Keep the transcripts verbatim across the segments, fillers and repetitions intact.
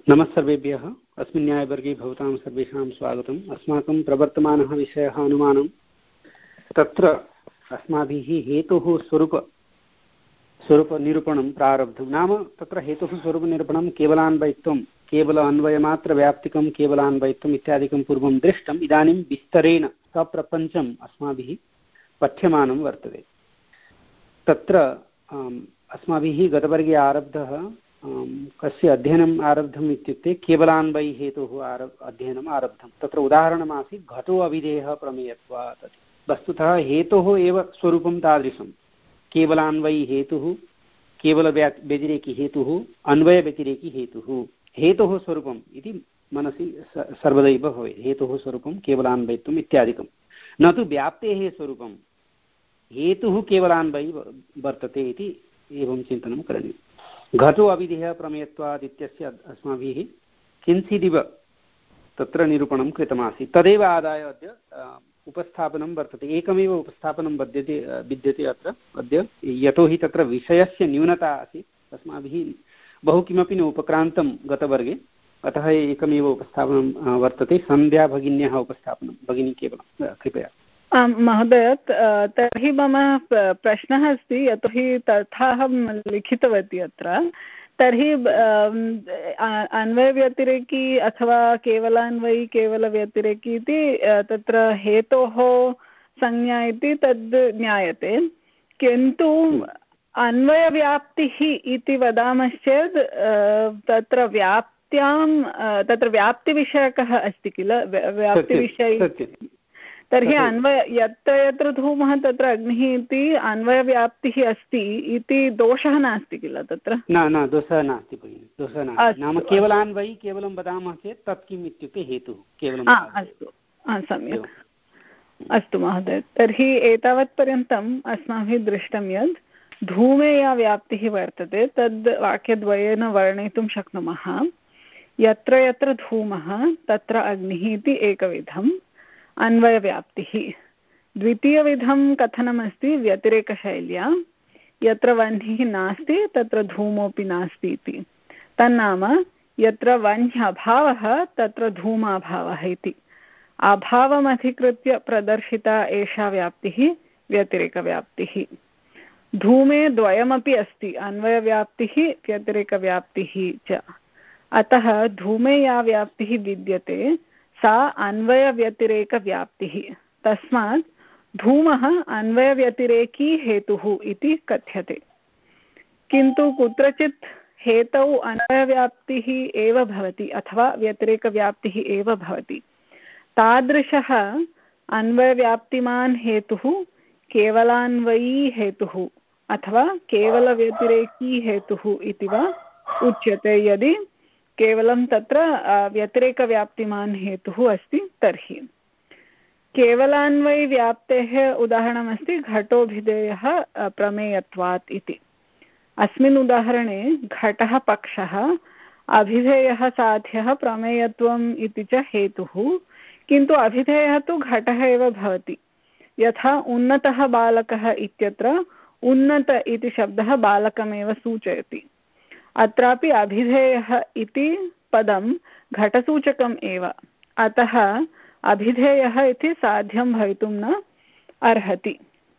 नमस्सर्वेभ्यः। अस्मिन् न्यायवर्गे भवतां सर्वेषां स्वागतम्। अस्माकं प्रवर्तमानः विषयः अनुमानं। तत्र अस्माभिः हेतुः स्वरूप स्वरूपनिरूपणं प्रारब्धं। नाम तत्र हेतुः स्वरूपनिरूपणं केवलान्वयित्वं, केवल अन्वयमात्रव्याप्तिकं केवलान्वयित्वम् इत्यादिकं पूर्वं दृष्टम्। इदानीं विस्तरेण सप्रपञ्चम् अस्माभिः पठ्यमानं वर्तते। तत्र अस्माभिः गतवर्गे आरब्धः कस्य अध्ययनम् आरब्धम् इत्युक्ते केवलान्वयी हेतुः आरब् अध्ययनम् आरब्धं। तत्र उदाहरणमासीत् घटो अविधेयः प्रमेयत्वात्। वस्तुतः हेतोः एव स्वरूपं तादृशं। केवलान्वयी हेतुः, केवल व्यतिरेकी हेतुः, अन्वयव्यतिरेकी हेतुः। हेतोः स्वरूपम् इति मनसि सर्वदैव भवेत्। हेतोः स्वरूपं केवलान्वयित्वम् इत्यादिकं, न तु व्याप्तेः स्वरूपं हेतुः केवलान्वयी वर्तते इति एवं चिन्तनं करणीयम्। घटो अविधेयः प्रमेयत्वात् इत्यस्य अस्माभिः किञ्चिदिव तत्र निरूपणं कृतमासीत्। तदेव आदाय अद्य उपस्थापनं वर्तते। एकमेव उपस्थापनं विद्यते विद्यते अत्र अद्य, यतोहि तत्र विषयस्य न्यूनता आसीत्। अस्माभिः बहु किमपि न उपक्रान्तं गतवर्गे, अतः एकमेव उपस्थापनं वर्तते। सन्ध्या भगिन्याः उपस्थापनं। भगिनी केवलं कृपया। आं महोदय, तर्हि मम प्रश्नः अस्ति, यतोहि तथा अहं लिखितवती अत्र। तर्हि अन्वयव्यतिरेकी अथवा केवलान्वयी केवलव्यतिरेकी इति तत्र हेतोः संज्ञा इति तद् ज्ञायते, किन्तु अन्वयव्याप्तिः इति वदामश्चेत् तत्र व्याप्त्यां तत्र व्याप्तिविषयकः अस्ति किल, व्याप्तिविषये। तर्हि अन्वय यत्र यत्र धूमः तत्र अग्निः इति अन्वयव्याप्तिः अस्ति इति दोषः नास्ति किल तत्र? न न दोषः नास्ति भगिनि, दोषः नास्ति। नाम केवलान्वयी केवलं वदामः चेत् तत् किम् इत्युक्ते हेतुः केवलं। अस्तु, सम्यक्। अस्तु महोदय, तर्हि एतावत्पर्यन्तम् अस्माभिः दृष्टं यत् धूमे या व्याप्तिः वर्तते तद् वाक्यद्वयेन वर्णयितुं शक्नुमः। यत्र यत्र धूमः तत्र अग्निः इति एकविधम् अन्वयव्याप्तिः। द्वितीयविधं कथनमस्ति व्यतिरेकशैल्या, यत्र वह्निः नास्ति तत्र धूमोऽपि नास्ति इति। तन्नाम यत्र वह्न्यभावः तत्र धूमाभावः इति। अभावमधिकृत्य प्रदर्शिता एषा व्याप्तिः व्यतिरेकव्याप्तिः। धूमे द्वयमपि अस्ति, अन्वयव्याप्तिः व्यतिरेकव्याप्तिः च। अतः धूमे या व्याप्तिः विद्यते सा अन्वयव्यतिरेकव्याप्तिः। तस्मात् धूमः अन्वयव्यतिरेकी हेतुः इति कथ्यते। किन्तु कुत्रचित् हेतौ अन्वयव्याप्तिः एव भवति अथवा व्यतिरेकव्याप्तिः एव भवति। तादृशः अन्वयव्याप्तिमान् हेतुः केवलान्वयी हेतुः अथवा केवलव्यतिरेकी हेतुः इति वा उच्यते, यदि केवलं तत्र व्यतिरेकव्याप्तिमान् हेतुः अस्ति तर्हि। केवलान्वयव्याप्तेः उदाहरणमस्ति घटोऽभिधेयः प्रमेयत्वात् इति। अस्मिन् उदाहरणे घटः पक्षः, अभिधेयः साध्यः, प्रमेयत्वम् इति च हेतुः। किन्तु अभिधेयः तु घटः एव भवति। यथा उन्नतः बालकः इत्यत्र उन्नत इति शब्दः बालकमेव सूचयति। अत्रापि अभिधेयः इति पदं घटसूचकम् एव। अतः अभिधेयः इति साध्यं भवितुं न अर्हति।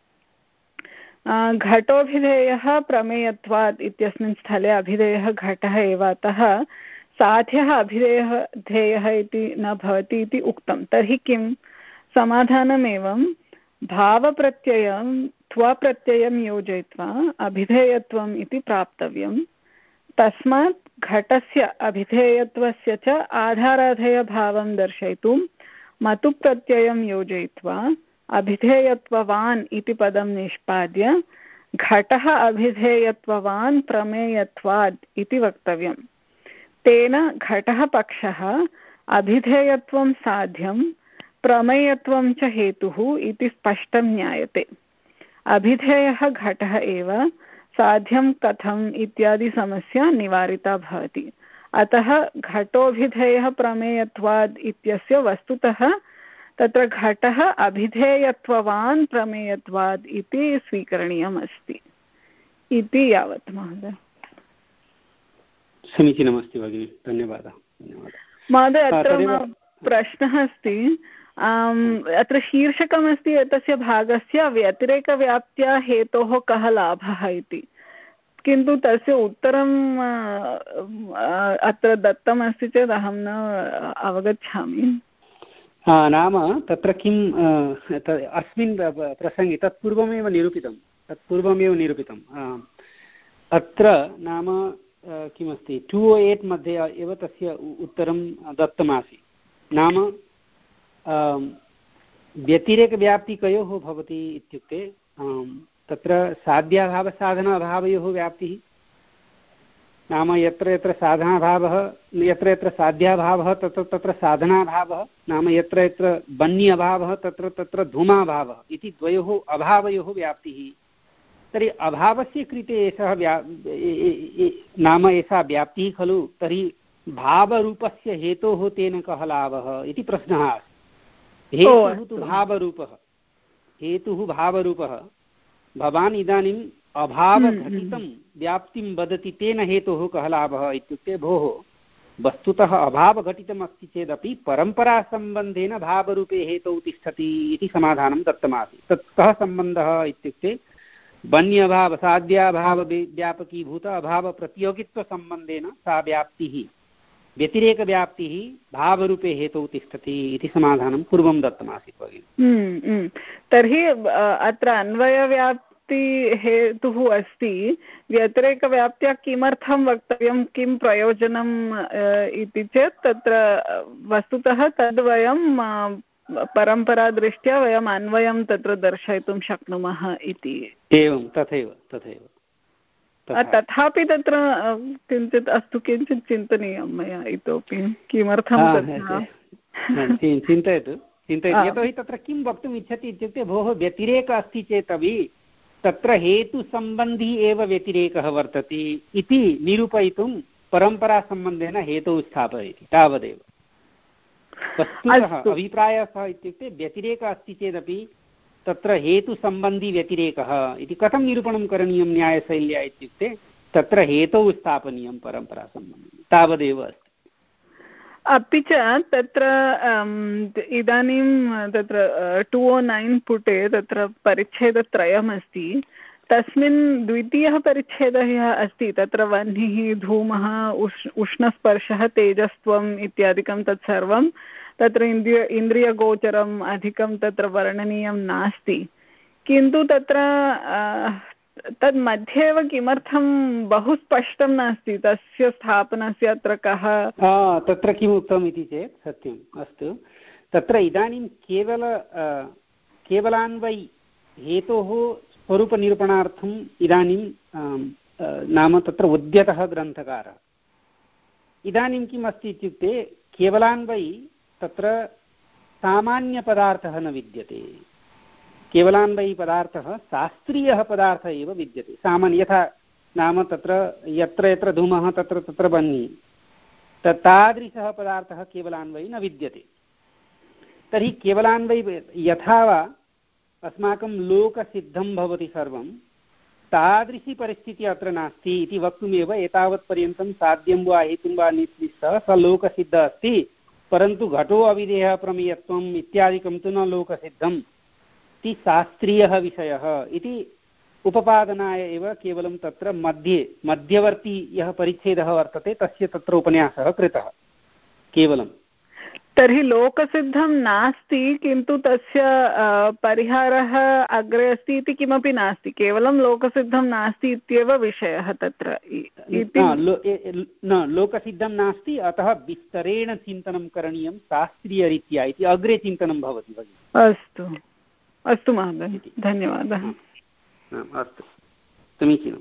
घटोऽभिधेयः प्रमेयत्वात् इत्यस्मिन् स्थले अभिधेयः घटः एव, अतः साध्यः अभिधेयः ध्येयः इति न भवति इति उक्तं। तर्हि किं समाधानमेवं, भावप्रत्ययं त्वप्रत्ययं योजयित्वा अभिधेयत्वम् इति प्राप्तव्यं। तस्मात् घटस्य अभिधेयत्वस्य च आधाराधेयभावं दर्शयितुं मतुप्रत्ययं योजयित्वा अभिधेयत्ववान् इति पदं निष्पाद्य घटः अभिधेयत्ववान् प्रमेयत्वात् इति वक्तव्यं। तेन घटः पक्षः, अभिधेयत्वं साध्यं, प्रमेयत्वं च हेतुः इति स्पष्टं ज्ञायते। अभिधेयः घटः एव, साध्यं कथम् इत्यादि समस्या निवारिता भवति। अतः घटोऽभिधेयः प्रमेयत्वात् इत्यस्य वस्तुतः तत्र घटः अभिधेयत्ववान् प्रमेयत्वात् इति स्वीकरणीयम् अस्ति इति यावत् महोदय। समीचीनमस्ति भगिनि, धन्यवादः धन्यवादः महोदय। अत्र मम प्रश्नः अस्ति, अत्र शीर्षकमस्ति एतस्य भागस्य व्यतिरेकव्याप्त्या हेतोः कः लाभः इति, किन्तु तस्य उत्तरम् अत्र दत्तमस्ति चेत् अहं न अवगच्छामि। नाम तत्र किम् अस्मिन् प्रसङ्गे तत्पूर्वमेव निरूपितं तत्पूर्वमेव निरूपितम् अत्र नाम किमस्ति टु ओ एट् मध्ये एव तस्य उत्तरं दत्तमासीत्। नाम व्यतिरेकव्याप्तिकयोः भवति इत्युक्ते तत्र साध्याभावसाधनाभावयोः व्याप्तिः, नाम यत्र यत्र साधनाभावः यत्र यत्र साध्याभावः तत्र तत्र साधनाभावः, नाम यत्र यत्र बन्यभावः तत्र तत्र धूमाभावः इति द्वयोः अभावयोः व्याप्तिः। तर्हि अभावस्य कृते एषः व्या नाम एषा व्याप्तिः खलु, तर्हि भावरूपस्य हेतोः तेन कः लाभः इति प्रश्नः अस्ति। हेतुः तु भावरूपः, हेतुः भावरूपः। भवान् इदानीम् अभावघटितं व्याप्तिं वदति, तेन हेतोः कः लाभः इत्युक्ते भोः वस्तुतः अभावघटितम् अस्ति चेदपि परम्परासम्बन्धेन भावरूपे हेतौ तिष्ठति इति समाधानं दत्तमासीत्। तत् कः सम्बन्धः इत्युक्ते बन्यभाव साध्याभाव व्यापकीभूत अभावप्रतियोगित्वसम्बन्धेन सा व्याप्तिः व्यतिरेकव्याप्तिः भावरूपे हेतौ तिष्ठति इति समाधानं पूर्वं दत्तमासीत् भगिनि। तर्हि अत्र अन्वयव्याप्ति हेतुः अस्ति, व्यतिरेकव्याप्त्या किमर्थं वक्तव्यं, किं प्रयोजनम् इति चेत् तत्र वस्तुतः तद्वयं परम्परादृष्ट्या वयम् अन्वयं तत्र दर्शयितुं शक्नुमः इति। एवं तथैव तथैव तथापि तत्र किञ्चित् अस्तु, किञ्चित् चिन्तनीयं मया इतोपि किमर्थं चिन्तयतु चिन्तयतु यतोहि तत्र किं वक्तुम् इच्छति इत्युक्ते भोः व्यतिरेकः अस्ति चेदपि तत्र हेतुसम्बन्धी एव व्यतिरेकः वर्तते इति निरूपयितुं परम्परासम्बन्धेन हेतौ स्थापयति, तावदेव। वस्तुतः अभिप्रायः इत्युक्ते व्यतिरेकः अस्ति चेदपि तत्र हेतुसम्बन्धी व्यतिरेकः इति कथं निरूपणं करणीयं न्यायशैल्या इत्युक्ते तत्र हेतौ स्थापनीयं परम्परासम्बन्धं, तावदेव अस्ति। अपि च तत्र इदानीं तत्र टु ओ नैन् पुटे तत्र परिच्छेदत्रयमस्ति, तस्मिन् द्वितीयः परिच्छेदः यः अस्ति तत्र वह्निः धूमः उष् उष्णस्पर्शः तेजस्त्वम् इत्यादिकं तत्सर्वं तत्र इन्द्रिय इन्द्रियगोचरम् अधिकं तत्र वर्णनीयं नास्ति, किन्तु तत्र तद् मध्ये एव किमर्थं बहु स्पष्टं नास्ति तस्य स्थापनस्य अत्र कः तत्र किम् उक्तम् इति चेत् सत्यम् अस्तु, तत्र इदानीं केवल केवलान्वयी हेतोः स्वरूपनिरूपणार्थम् इदानीं नाम तत्र उद्यतः ग्रन्थकारः। इदानीं किम् अस्ति इत्युक्ते केवलान्वयी तत्र सामान्यपदार्थः न विद्यते, केवलान्वयी पदार्थः शास्त्रीयः पदार्थः एव विद्यते। सामान्य यथा नाम तत्र यत्र यत्र धूमः तत्र तत्र बह्निः, तादृशः पदार्थः केवलान्वयी न विद्यते। तर्हि केवलान्वयी यथा वा अस्माकं लोकसिद्धं भवति सर्वं, तादृशी परिस्थितिः अत्र नास्ति इति वक्तुमेव एतावत्पर्यन्तं साध्यं वा हेतुं वा निश्चितः स लोकसिद्धः अस्ति, परन्तु घटो अविधेयः प्रमेयत्वम् इत्यादिकं तु न लोकसिद्धम् इति शास्त्रीयः विषयः इति उपपादनाय एव केवलं तत्र मध्ये मध्यवर्ती यः परिच्छेदः वर्तते तस्य तत्र उपन्यासः कृतः केवलं। तर्हि लोकसिद्धं नास्ति, किन्तु तस्य परिहारः अग्रे अस्ति इति किमपि नास्ति, केवलं लोकसिद्धं नास्ति इत्येव विषयः तत्र। न लोकसिद्धं नास्ति, अतः विस्तरेण चिन्तनं करणीयं शास्त्रीयरीत्या इति अग्रे चिन्तनं भवति भगिनि। अस्तु अस्तु महोदय, धन्यवादः। अस्तु समीचीनं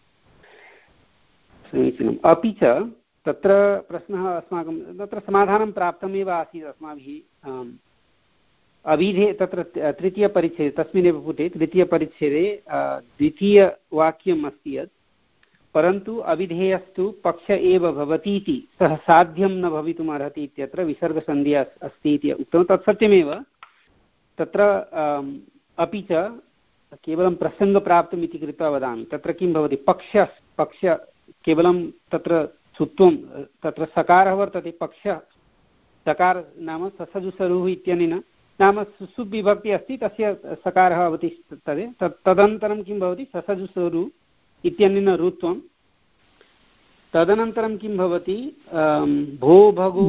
समीचीनम्। अपि च तत्र प्रश्नः अस्माकं तत्र समाधानं प्राप्तमेव आसीत् अस्माभिः। अविधे तत्र तृतीयपरिच्छेदे तस्मिन्नेव पुटे तृतीयपरिच्छेदे द्वितीयवाक्यम् अस्ति यत् परन्तु अविधेयस्तु पक्ष एव भवतीति सः साध्यं न भवितुम् अर्हति इत्यत्र विसर्गसन्धि अस्ति इति उक्तं, तत् सत्यमेव। तत्र अपि च केवलं प्रसङ्गप्राप्तम् इति कृत्वा वदामि, तत्र किं भवति पक्ष पक्ष केवलं तत्र सुत्वं तत्र सकारः वर्तते पक्षः सकार नाम ससजुसरुः इत्यनेन नाम सुसुप् विभक्ति अस्ति तस्य सकारः अवतिष्ठते तत् तदनन्तरं किं भवति ससजुसरु इत्यनेन रुत्वं तदनन्तरं किं भवति भो भगो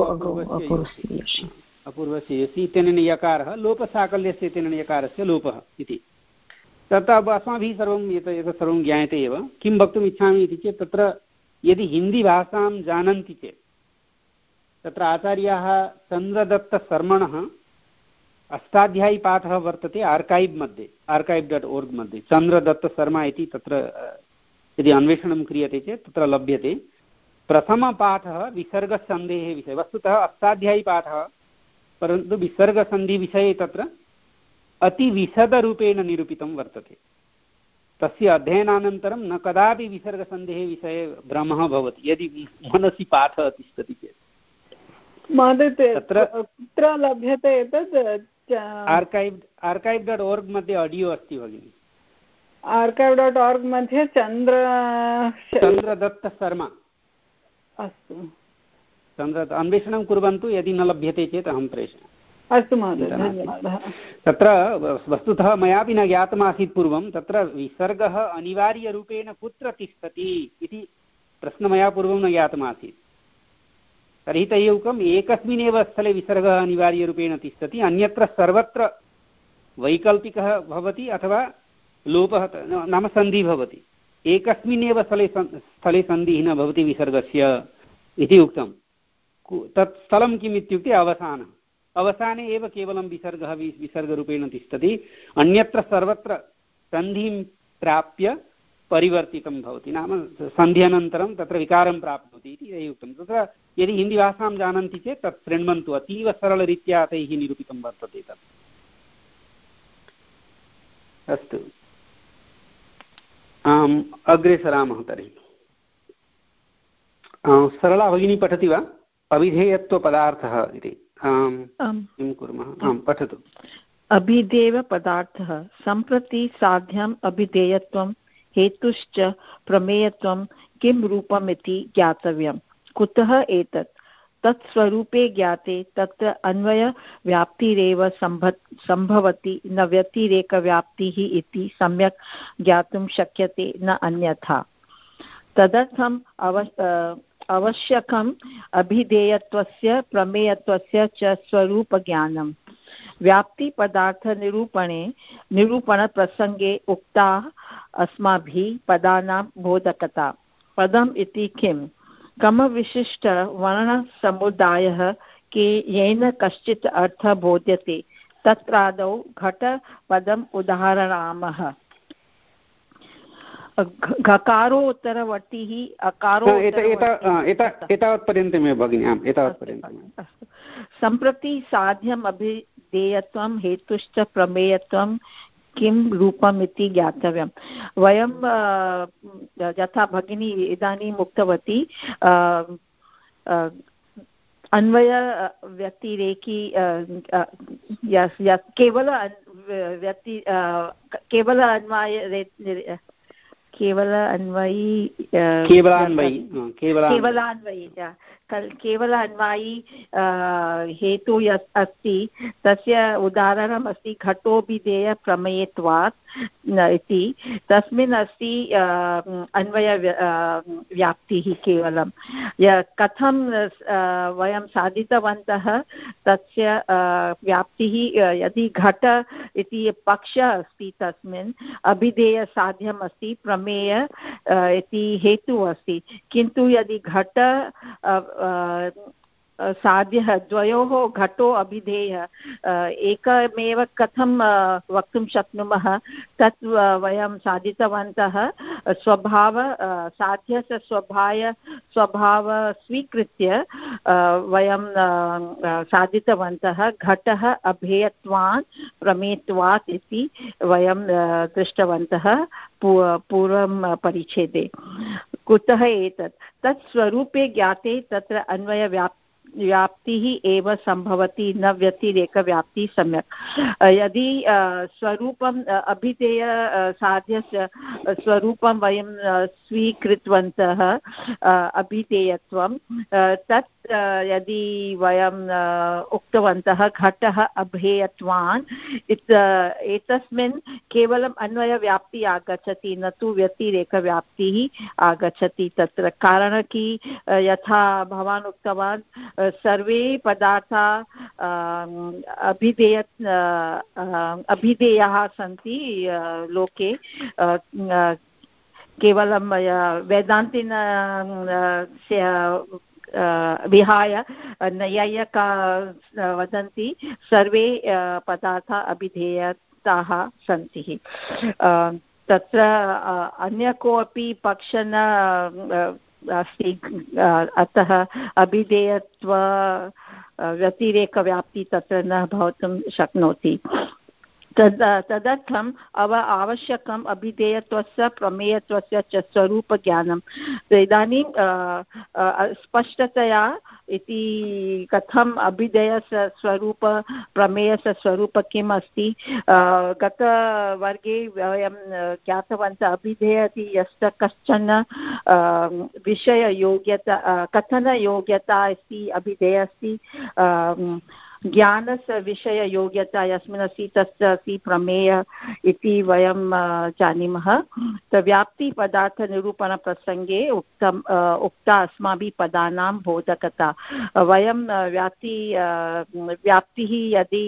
अपूर्वस्य यसि इत्यनेन यकारः लोपसाकल्यस्य इत्यनेन यकारस्य लोपः इति तत् अस्माभिः सर्वं एतत् सर्वं ज्ञायते एव किं वक्तुम् इच्छामि इति चेत् तत्र यदि हिन्दीभाषां जानन्ति चेत् तत्र आचार्याः चन्द्रदत्तशर्मणः अष्टाध्यायीपाठः वर्तते आर्कैव् मध्ये आर्कैव् डाट् ओर्ग् मध्ये चन्द्रदत्तशर्मा इति तत्र यदि अन्वेषणं क्रियते चेत् तत्र लभ्यते प्रथमपाठः विसर्गसन्धेः विषये वस्तुतः अष्टाध्यायीपाठः परन्तु विसर्गसन्धिविषये तत्र अतिविशदरूपेण निरूपितं वर्तते तस्य अध्ययनानन्तरं न कदापि विसर्गसन्धेः विषये भ्रमः भवति यदि मनसि पाठः तिष्ठति चेत् महोदय तत्र कुत्र लभ्यते एतत् आर्कैव् आर्कैव् डाट् ओर्ग् मध्ये आडियो अस्ति भगिनि आर्कैव् डाट् ओर्ग् मध्ये चन्द्र चन्द्रदत्तशर्मा अस्तु चन्द्र अन्वेषणं कुर्वन्तु यदि न लभ्यते चेत् अहं प्रेषयामि अस्तु महोदय धन्यवादः तत्र वस्तुतः मयापि न ज्ञातमासीत् पूर्वं तत्र विसर्गः अनिवार्यरूपेण कुत्र तिष्ठति इति प्रश्नः मया पूर्वं न ज्ञातमासीत् तर्हि तैः उक्तम् एकस्मिन्नेव स्थले विसर्गः अनिवार्यरूपेण तिष्ठति अन्यत्र सर्वत्र वैकल्पिकः भवति अथवा लोपः नाम सन्धिः भवति एकस्मिन्नेव स्थले स्थले सन्धिः न भवति विसर्गस्य इति उक्तं तत् स्थलं किम् इत्युक्ते अवसानः अवसाने एव केवलं विसर्गः विसर्गरूपेण तिष्ठति अन्यत्र सर्वत्र सन्धिं प्राप्य परिवर्तितं भवति नाम सन्ध्यनन्तरं तत्र विकारं प्राप्नोति इति तैः उक्तं तत्र यदि हिन्दीभाषां जानन्ति चेत् तत् शृण्वन्तु अतीव सरलरीत्या तैः निरूपितं वर्तते तत् अस्तु आम् अग्रे सरामः तर्हि सरला भगिनी पठति वा अभिधेयत्वपदार्थः इति किं कुर्मः आम् पठतु अभिधेयपदार्थः सम्प्रति साध्यम् अभिधेयत्वं हेतुश्च प्रमेयत्वं किं रूपमिति ज्ञातव्यं कुतः एतत् तत्स्वरूपे ज्ञाते तत्र अन्वयव्याप्तिरेव सम्भवति न व्यतिरेकव्याप्तिः इति सम्यक् ज्ञातुं शक्यते न अन्यथा तदर्थम् अव आवश्यकम् अभिधेयत्वस्य प्रमेयत्वस्य च स्वरूपज्ञानं व्याप्तिपदार्थनिरूपणे निरूपणप्रसङ्गे उक्ता अस्माभिः पदानां बोधकता पदम् इति किं क्रमविशिष्टवर्णसमुदायः के येन कश्चित् अर्थः बोध्यते तत्रादौ घटपदम् उदाहरामः घकारोत्तरवर्तिः अकारो एतावत्पर्यन्तमेव भगिनि आम् एतावत्पर्यन्तम् सम्प्रति साध्यम् अभिधेयत्वं हेतुश्च प्रमेयत्वं किं रूपम् इति ज्ञातव्यं वयं यथा भगिनी इदानीम् उक्तवती अन्वय व्यतिरेकी केवल व्यति केवल अन्वय केवल अन्वयी केवलान्वयी केवलान्वयी केवल अन्वयी हेतु यत् अस्ति तस्य उदाहरणम् अस्ति घटोभिधेय प्रमेयत्वात् इति तस्मिन् अस्ति अन्वय व्याप्तिः केवलं कथं वयं साधितवन्तः तस्य व्याप्तिः यदि घट इति पक्षः अस्ति तस्मिन् अभिधेयसाध्यम् अस्ति प्रमेय इति हेतुः अस्ति किन्तु यदि घट साध्यः द्वयोः घटो अभिधेयः एकमेव कथं वक्तुं शक्नुमः तत् वयं साधितवन्तः स्वभाव साध्यस्य स्वभाव स्वभाव स्वीकृत्य वयं साधितवन्तः घटः अभेयत्वात् प्रमेयत्वात् इति वयं दृष्टवन्तः पूर्वं परिच्छेदे कुतः एतत् तत् स्वरूपे ज्ञाते तत्र अन्वयव्याप् व्याप्तिः एव सम्भवति न व्यतिरेकव्याप्तिः सम्यक् यदि स्वरूपम् अभिधेय साध्यस्य स्वरूपं वयं स्वीकृतवन्तः अभिधेयत्वं तत् यदि वयं उक्तवन्तः घटः अभेयत्वान् एतस्मिन् केवलम् अन्वयव्याप्तिः आगच्छति न तु व्यतिरेकव्याप्तिः आगच्छति तत्र कारणं कि यथा भवान् उक्तवान् सर्वे पदार्थाः अभिधेय अभिधेयाः सन्ति लोके केवलं वेदान्तिन विहाय नैयायिका वदन्ति सर्वे पदार्थाः अभिधेयताः सन्ति तत्र अन्य कोऽपि पक्षः न अस्ति अतः अभिधेयत्व व्यतिरेकव्याप्तिः तत्र न भवितुं शक्नोति तद् तदर्थम् अव आवश्यकम् अभिधेयत्वस्य प्रमेयत्वस्य च स्वरूपज्ञानम् इदानीं स्पष्टतया इति कथम् अभिधेयस्य स्वरूप प्रमेयस्य स्वरूप किम् अस्ति गतवर्गे वयं ज्ञातवन्तः अभिधेय इति यस्य कश्चन विषययोग्यता कथनयोग्यता अस्ति अभिधेय अस्ति ज्ञानस्य विषययोग्यता यस्मिन् अस्ति तस्य अस्ति प्रमेय इति वयं जानीमः व्याप्तिपदार्थनिरूपणप्रसङ्गे उक्तम् उक्ता अस्माभिः पदानां बोधकता वयं व्याप्ति व्याप्तिः यदि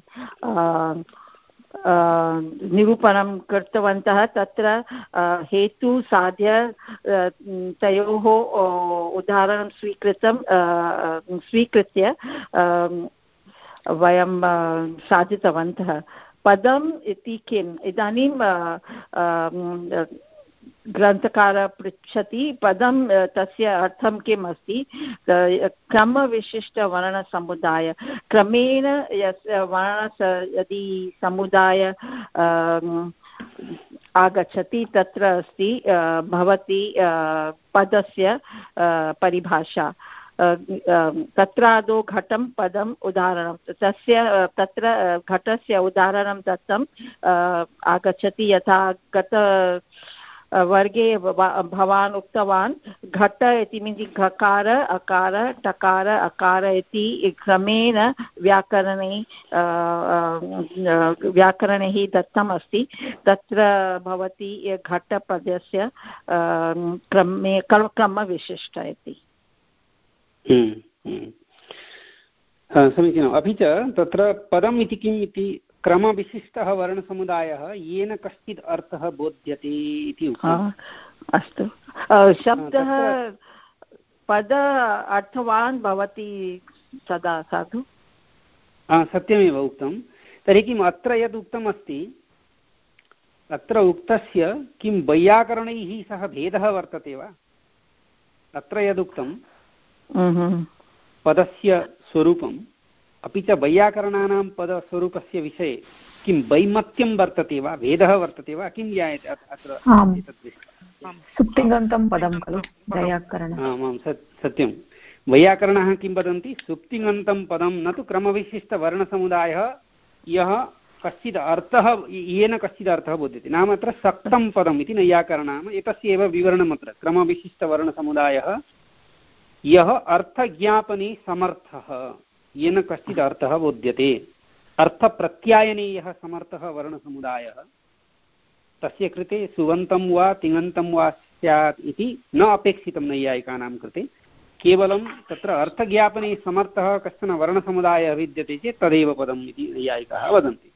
निरूपणं कृतवन्तः तत्र हेतु साध्य तयोः उदाहरणं स्वीकृतं स्वीकृत्य वयं साधितवन्तः पदम् इति किम् इदानीं ग्रन्थकारः पृच्छति पदं तस्य अर्थं किम् अस्ति क्रमविशिष्टवर्णसमुदाय क्रमेण यस्य वर्णस्य यदि समुदाय आगच्छति तत्र अस्ति भवति पदस्य परिभाषा तत्रादौ घटं पदम् उदाहरणं तस्य तत्र घटस्य उदाहरणं दत्तं आगच्छति यथा गत वर्गे भवान् उक्तवान् घट इति मीन्स् घकार अकार टकार अकार इति क्रमेण व्याकरणे व्याकरणे हि दत्तम् अस्ति तत्र भवति घटपदस्य क्रमे क्रमविशिष्ट इति समीचीनम् अपि च तत्र पदम् इति किम् इति क्रमविशिष्टः वर्णसमुदायः येन कश्चित् अर्थः बोध्यते इति उक्तम् अस्तु शब्दः पद अर्थवान् भवति सदा साधु सत्यमेव उक्तं तर्हि किम् अत्र यद् उक्तम् अस्ति अत्र उक्तस्य किं वैयाकरणैः सह भेदः वर्तते वा अत्र यदुक्तं पदस्य स्वरूपम् अपि च वैयाकरणानां पदस्वरूपस्य विषये किं वैमत्यं वर्तते वा भेदः वर्तते वा किं ज्ञायते अत्र सुप्तिङन्तं पदं खलु वैयाकरणम् आमां सत्यं वैयाकरणाः किं वदन्ति सुप्तिङन्तं पदं न तु क्रमविशिष्टवर्णसमुदायः यः कश्चित् अर्थः येन कश्चित् अर्थः बोध्यते नाम अत्र सक्तं पदम् इति नैयाकरणाम् एतस्य एव विवरणम् अत्र क्रमविशिष्टवर्णसमुदायः यः अर्थज्ञापने समर्थः येन कश्चित् अर्थः बोध्यते अर्थप्रत्यायने यः समर्थः वर्णसमुदायः तस्य कृते सुबन्तं वा तिङन्तं वा स्यात् इति न अपेक्षितं नैयायिकानां कृते केवलं तत्र अर्थज्ञापने समर्थः कश्चन वर्णसमुदायः विद्यते चेत् तदेव पदम् इति नैयायिकाः वदन्ति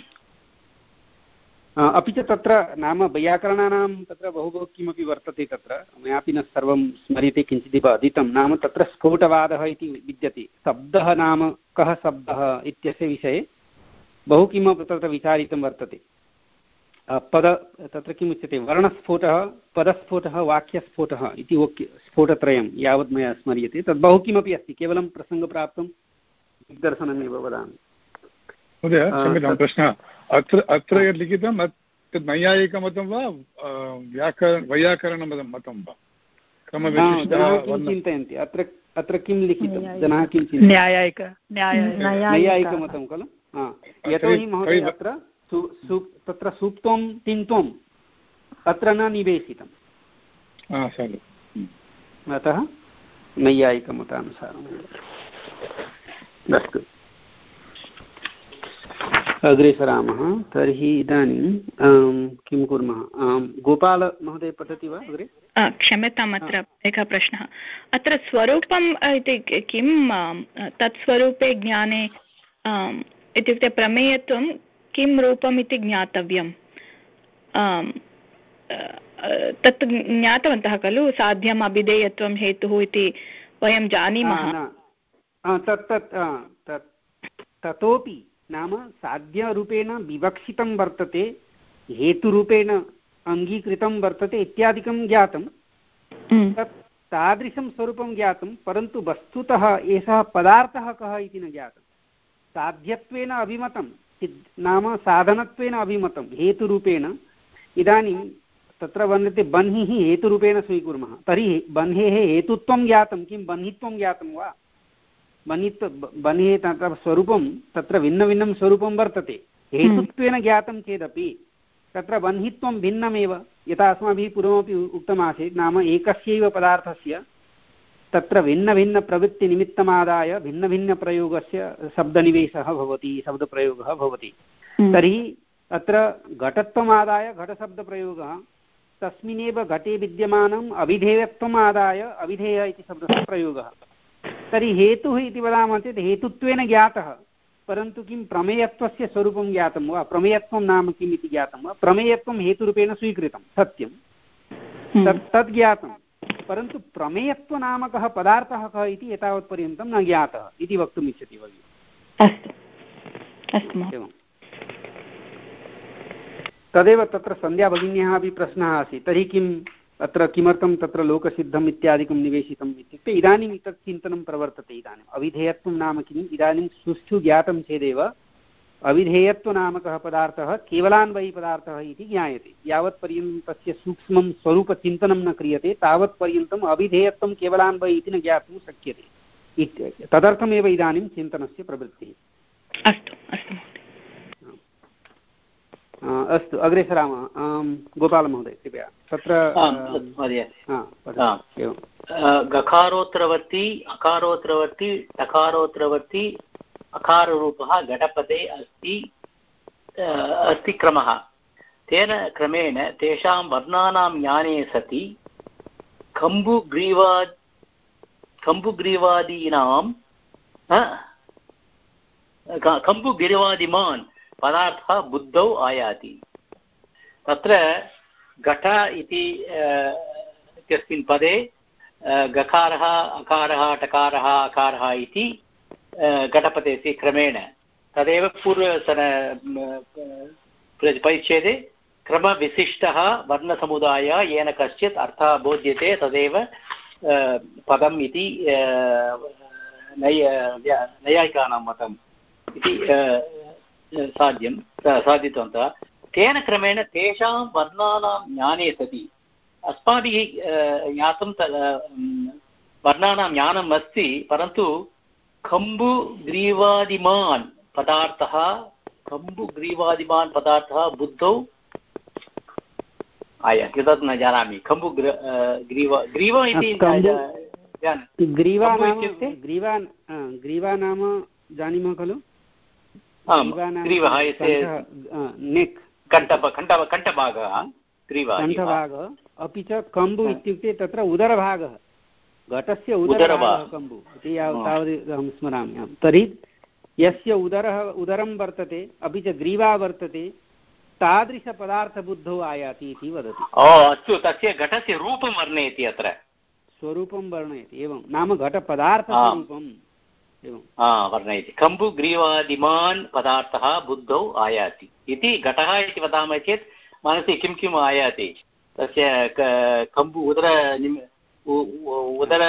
अपि च तत्र नाम वैयाकरणानां तत्र बहु बहु किमपि वर्तते तत्र मयापि न सर्वं स्मर्यते किञ्चिदिव अधीतं नाम तत्र स्फोटवादः इति विद्यते शब्दः नाम कः शब्दः इत्यस्य विषये बहु किमपि तत्र विचारितं वर्तते पद तत्र किमुच्यते वर्णस्फोटः पदस्फोटः वाक्यस्फोटः इति स्फोटत्रयं यावत् मया स्मर्यते तद् बहु किमपि अस्ति केवलं प्रसङ्गप्राप्तं दिग्दर्शनमेव वदामि महोदय क्षम्यतां प्रश्नः अत्र अत्र यत् लिखितं तत् नैयायिकमतं वा व्याकरण वैयाकरणमतं मतं वा चिन्तयन्ति अत्र अत्र किं लिखितं जनाः किं चिन्तयन्ति न्यायिक नैयायिकमतं खलु यतोहि महोदय अत्र तत्र सूक्तं तिङ्त्वम् अत्र न निवेशितम् अतः नैयायिकमतानुसारम् अस्तु अग्रे सरामः। तर्हि इदानीं किं कुर्मः? गोपालमहोदय पठति वा अग्रे? क्षम्यताम्, अत्र एकः प्रश्नः। अत्र स्वरूपम् इति किं तत् स्वरूपे ज्ञाने इत्युक्ते प्रमेयत्वं किं रूपम् इति ज्ञातव्यं तत् ज्ञातवन्तः खलु? साध्यम् अभिधेयत्वं हेतुः इति वयं जानीमः। तत् तत् ततोपि नाम साध्यरूपेण विवक्षितं वर्तते, हेतुरूपेण अङ्गीकृतं वर्तते इत्यादिकं ज्ञातं। तत् तादृशं स्वरूपं ज्ञातं, परन्तु वस्तुतः एषः पदार्थः कः इति न ज्ञातं। साध्यत्वेन अभिमतं नाम साधनत्वेन अभिमतं हेतुरूपेण। इदानीं तत्र वर्णते बह्निः हेतुरूपेण स्वीकुर्मः, तर्हि बह्नेः हेतुत्वं ज्ञातं, किं बह्नित्वं ज्ञातं वा? बह्नित्व बह्नेः तत्र स्वरूपं तत्र भिन्नभिन्नं स्वरूपं वर्तते, हेतुत्वेन ज्ञातं चेदपि तत्र बह्नित्वं भिन्नमेव। यथा अस्माभिः पूर्वमपि उक्तमासीत्, नाम एकस्यैव पदार्थस्य तत्र भिन्नभिन्नप्रवृत्तिनिमित्तमादाय भिन्नभिन्नप्रयोगस्य शब्दनिवेशः भवति, शब्दप्रयोगः भवति। तर्हि अत्र घटत्वमादाय घटशब्दप्रयोगः, तस्मिन्नेव घटे विद्यमानम् अभिधेयत्वम् आदाय अभिधेय इति शब्दस्य प्रयोगः। तर्हि हेतुः इति वदामः चेत् हेतुत्वेन ज्ञातः, परन्तु किं प्रमेयत्वस्य स्वरूपं ज्ञातं वा? प्रमेयत्वं नाम किम् इति ज्ञातं वा? प्रमेयत्वं हेतुरूपेण स्वीकृतं सत्यं, तत् तद् ज्ञातं, परन्तु प्रमेयत्वनामकः पदार्थः कः इति एतावत्पर्यन्तं न ज्ञातः इति वक्तुम् इच्छति भगिनी। एवं तदेव तत्र सन्ध्या भगिन्याः अपि प्रश्नः आसीत्, तर्हि किम् अत्र किमर्थं तत्र लोकसिद्धम् इत्यादिकं निवेशितम् इत्युक्ते इदानीम् तत् चिन्तनं प्रवर्तते। इदानीम् अविधेयत्वं नाम किम्? इदानीं सुष्ठु ज्ञातं चेदेव अविधेयत्वनामकः पदार्थः केवलान्वयी पदार्थः इति ज्ञायते। यावत्पर्यन्तं तस्य सूक्ष्मं स्वरूपचिन्तनं न क्रियते तावत्पर्यन्तम् अविधेयत्वं केवलान्वयी इति न ज्ञातुं शक्यते। तदर्थमेव इदानीं चिन्तनस्य प्रवृत्तिः। अस्तु अस्तु अस्तु अग्रे सरामः। गोपालमहोदय कृपया तत्र गकारोत्तरवर्ती अकारोत्तरवर्ती टकारोत्तरवर्ती अकाररूपः घटपदे अस्ति अस्ति क्रमः। तेन क्रमेण तेषां वर्णानां ज्ञाने सति कम्बुग्रीवा कम्बुग्रीवादीनां कम्बुगिरिवादिमान् पदार्थः बुद्धौ आयाति। तत्र घट इति इत्यस्मिन् पदे गकारः अकारः टकारः अकारः इति घटपदेस्य क्रमेण तदेव पूर्वसन परिच्छेदे क्रमविशिष्टः वर्णसमुदाय येन कश्चित् अर्थः बोध्यते तदेव पदम् इति नैय नैयायिकानां मतम् इति साध्यं साधितवन्तः। तेन क्रमेण तेषां वर्णानां ज्ञाने सति अस्माभिः ज्ञातं वर्णानां ज्ञानम् अस्ति, परन्तु कम्बुग्रीवादिमान् पदार्थः कम्बुग्रीवादिमान् पदार्थः बुद्धौ आयाति। तत् न जानामि। कम्बु ग्रीवा ग्रीवा इति ग्रीवा नाम ग्रीवा ग्रीवा नाम जानीमः खलु? ग्रीवः नेक् कण्ठभ कण्ठभ कण्ठभागः ग्रीवा कण्ठभागः। अपि च कम्बु इत्युक्ते तत्र उदरभागः, घटस्य उदरभागः कम्बु इति तावत् अहं स्मरामि। तर्हि यस्य उदरः उदरं वर्तते अपि च ग्रीवा वर्तते तादृशपदार्थबुद्धौ आयाति इति वदति। ओ अस्तु, तस्य घटस्य रूपं वर्णयति, अत्र स्वरूपं वर्णयति। एवं नाम घटपदार्थस्वरूपम् एवं वर्णयति। कम्बुग्रीवादिमान् पदार्थः बुद्धौ आयाति इति घटः इति वदामः चेत् मनसि किं किम् आयाति? तस्य कम्बु उदर उदर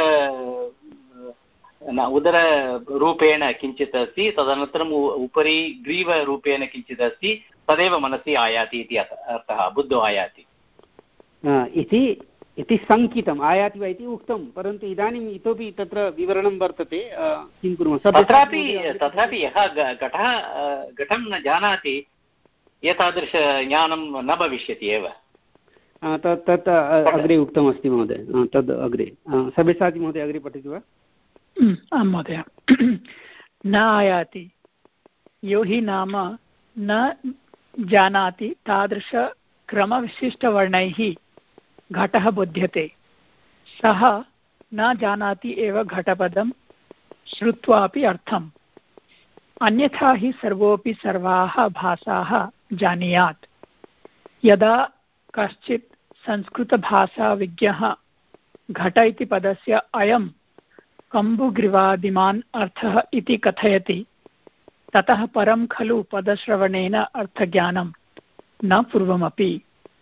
उदररूपेण किञ्चित् अस्ति, तदनन्तरम् उपरि ग्रीवरूपेण किञ्चित् अस्ति, तदेव मनसि आयाति इति अर्थः, बुद्धौ आयाति इति इति शङ्कितम् आयाति वा इति उक्तं, परन्तु इदानीम् इतोपि तत्र विवरणं वर्तते। किं कुर्मः, तत्रापि तत्रापि यः घटः घटं न जानाति एतादृश ज्ञानं न भविष्यति एव। तत् तत् अग्रे उक्तमस्ति महोदय, तद् अग्रे सब्यसाची महोदय अग्रे पठति वा? आं महोदय। न आयाति यो हि नाम न जानाति तादृशक्रमविशिष्टवर्णैः घटः बुध्यते, सः न जानाति एव घटपदं श्रुत्वापि अर्थम्। अन्यथा हि सर्वोऽपि सर्वाः भाषाः जानीयात्। यदा कश्चित् संस्कृतभाषाविज्ञः घट इति पदस्य अयं कम्बुग्रीवादिमान् अर्थः इति कथयति, ततः परं खलु पदश्रवणेन अर्थज्ञानं न पूर्वमपि।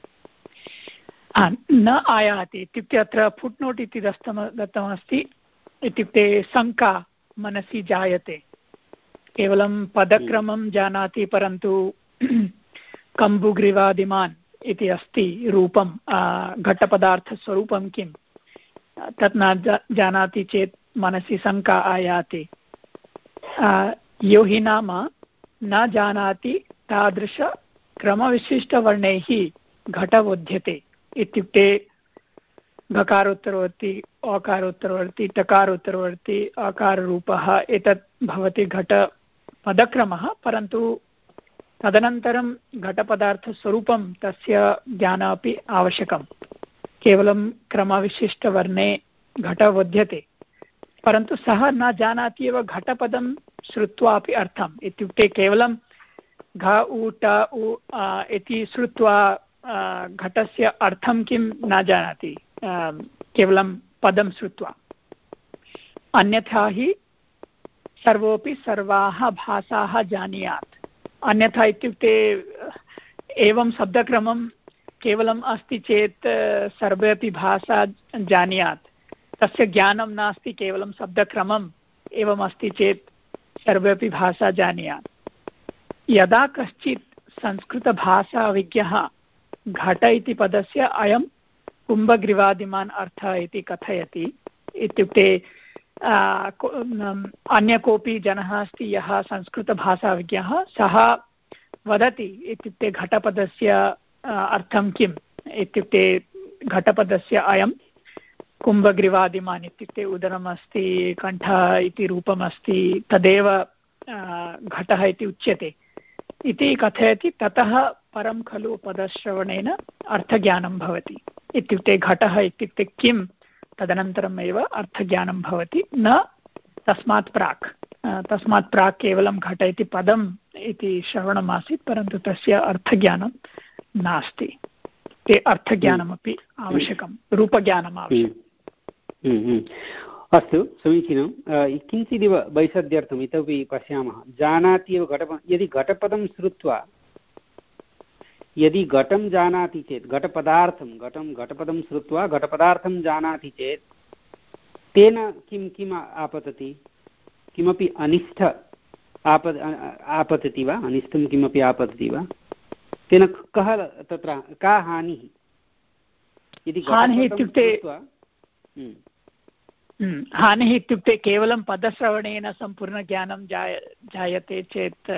न आयाति इत्युक्ते अत्र फुट्नोट् इति दत्तम दत्तमस्ति, इत्युक्ते शङ्का मनसि जायते। केवलं पदक्रमं जानाति, परन्तु कम्बुग्रीवादिमान् इति अस्ति रूपं, घटपदार्थस्वरूपं किं तत् न जानाति चेत् मनसि शङ्का आयाति। यो हि नाम न जानाति तादृशक्रमविशिष्टवर्णैः घटबोध्यते, इत्युक्ते घकारोत्तरवर्ती अकारोत्तरवर्ती टकारोत्तरवर्ती अकाररूपः एतत् भवति घटपदक्रमः, परन्तु तदनन्तरं घटपदार्थस्वरूपं तस्य ज्ञानम् अपि आवश्यकं। केवलं क्रमविशिष्टवर्णे घट बोध्यते, परन्तु सः न जानाति एव घटपदं श्रुत्वा अपि अर्थम्, इत्युक्ते केवलं घ उ ट उ इति श्रुत्वा घटस्य अर्थं किं न जानाति, केवलं पदं श्रुत्वा। अन्यथा हि सर्वोऽपि सर्वाः भाषाः जानीयात्। अन्यथा इत्युक्ते एवं शब्दक्रमं केवलम् अस्ति चेत् सर्वे अपि भाषा जानीयात्, तस्य ज्ञानं नास्ति। केवलं शब्दक्रमम् एवम् अस्ति चेत् सर्वे अपि भाषा जानीयात्। यदा कश्चित् संस्कृतभाषाविज्ञः घट इति पदस्य अयं कुम्भग्रीवादिमान् अर्थः इति कथयति, इत्युक्ते अन्य कोऽपि जनः अस्ति यः संस्कृतभाषाविज्ञः, सः वदति इत्युक्ते घटपदस्य अर्थं किम्, इत्युक्ते घटपदस्य अयं कुम्भग्रीवादिमान् इत्युक्ते उदरमस्ति, कण्ठः इति रूपमस्ति, तदेव घटः इति उच्यते इति कथयति। ततः परं खलु पदश्रवणेन अर्थज्ञानं भवति, इत्युक्ते घटः इत्युक्ते किं तदनन्तरम् एव अर्थज्ञानं भवति, न तस्मात् प्राक्। तस्मात् प्राक् केवलं घट इति पदम् इति श्रवणमासीत्, परन्तु तस्य अर्थज्ञानं नास्ति। ते अर्थज्ञानमपि आवश्यकं, रूपज्ञानम् आवश्यकम्। अस्तु, समीचीनं। किञ्चिदिव वैषद्यर्थम् इतोपि पश्यामः। जानाति एव घटपदं, यदि घटपदं श्रुत्वा, यदि घटं जानाति चेत्, घटपदार्थं घटं घटपदं श्रुत्वा घटपदार्थं जानाति चेत् तेन किं किम् आपतति, किमपि अनिष्ट आप आपतति वा, अनिष्टं किमपि आपतति वा? तेन कः तत्र का हानिः? यदि हानिः इत्युक्ते हानिः इत्युक्ते केवलं पदश्रवणेन सम्पूर्णज्ञानं जाय जायते चेत्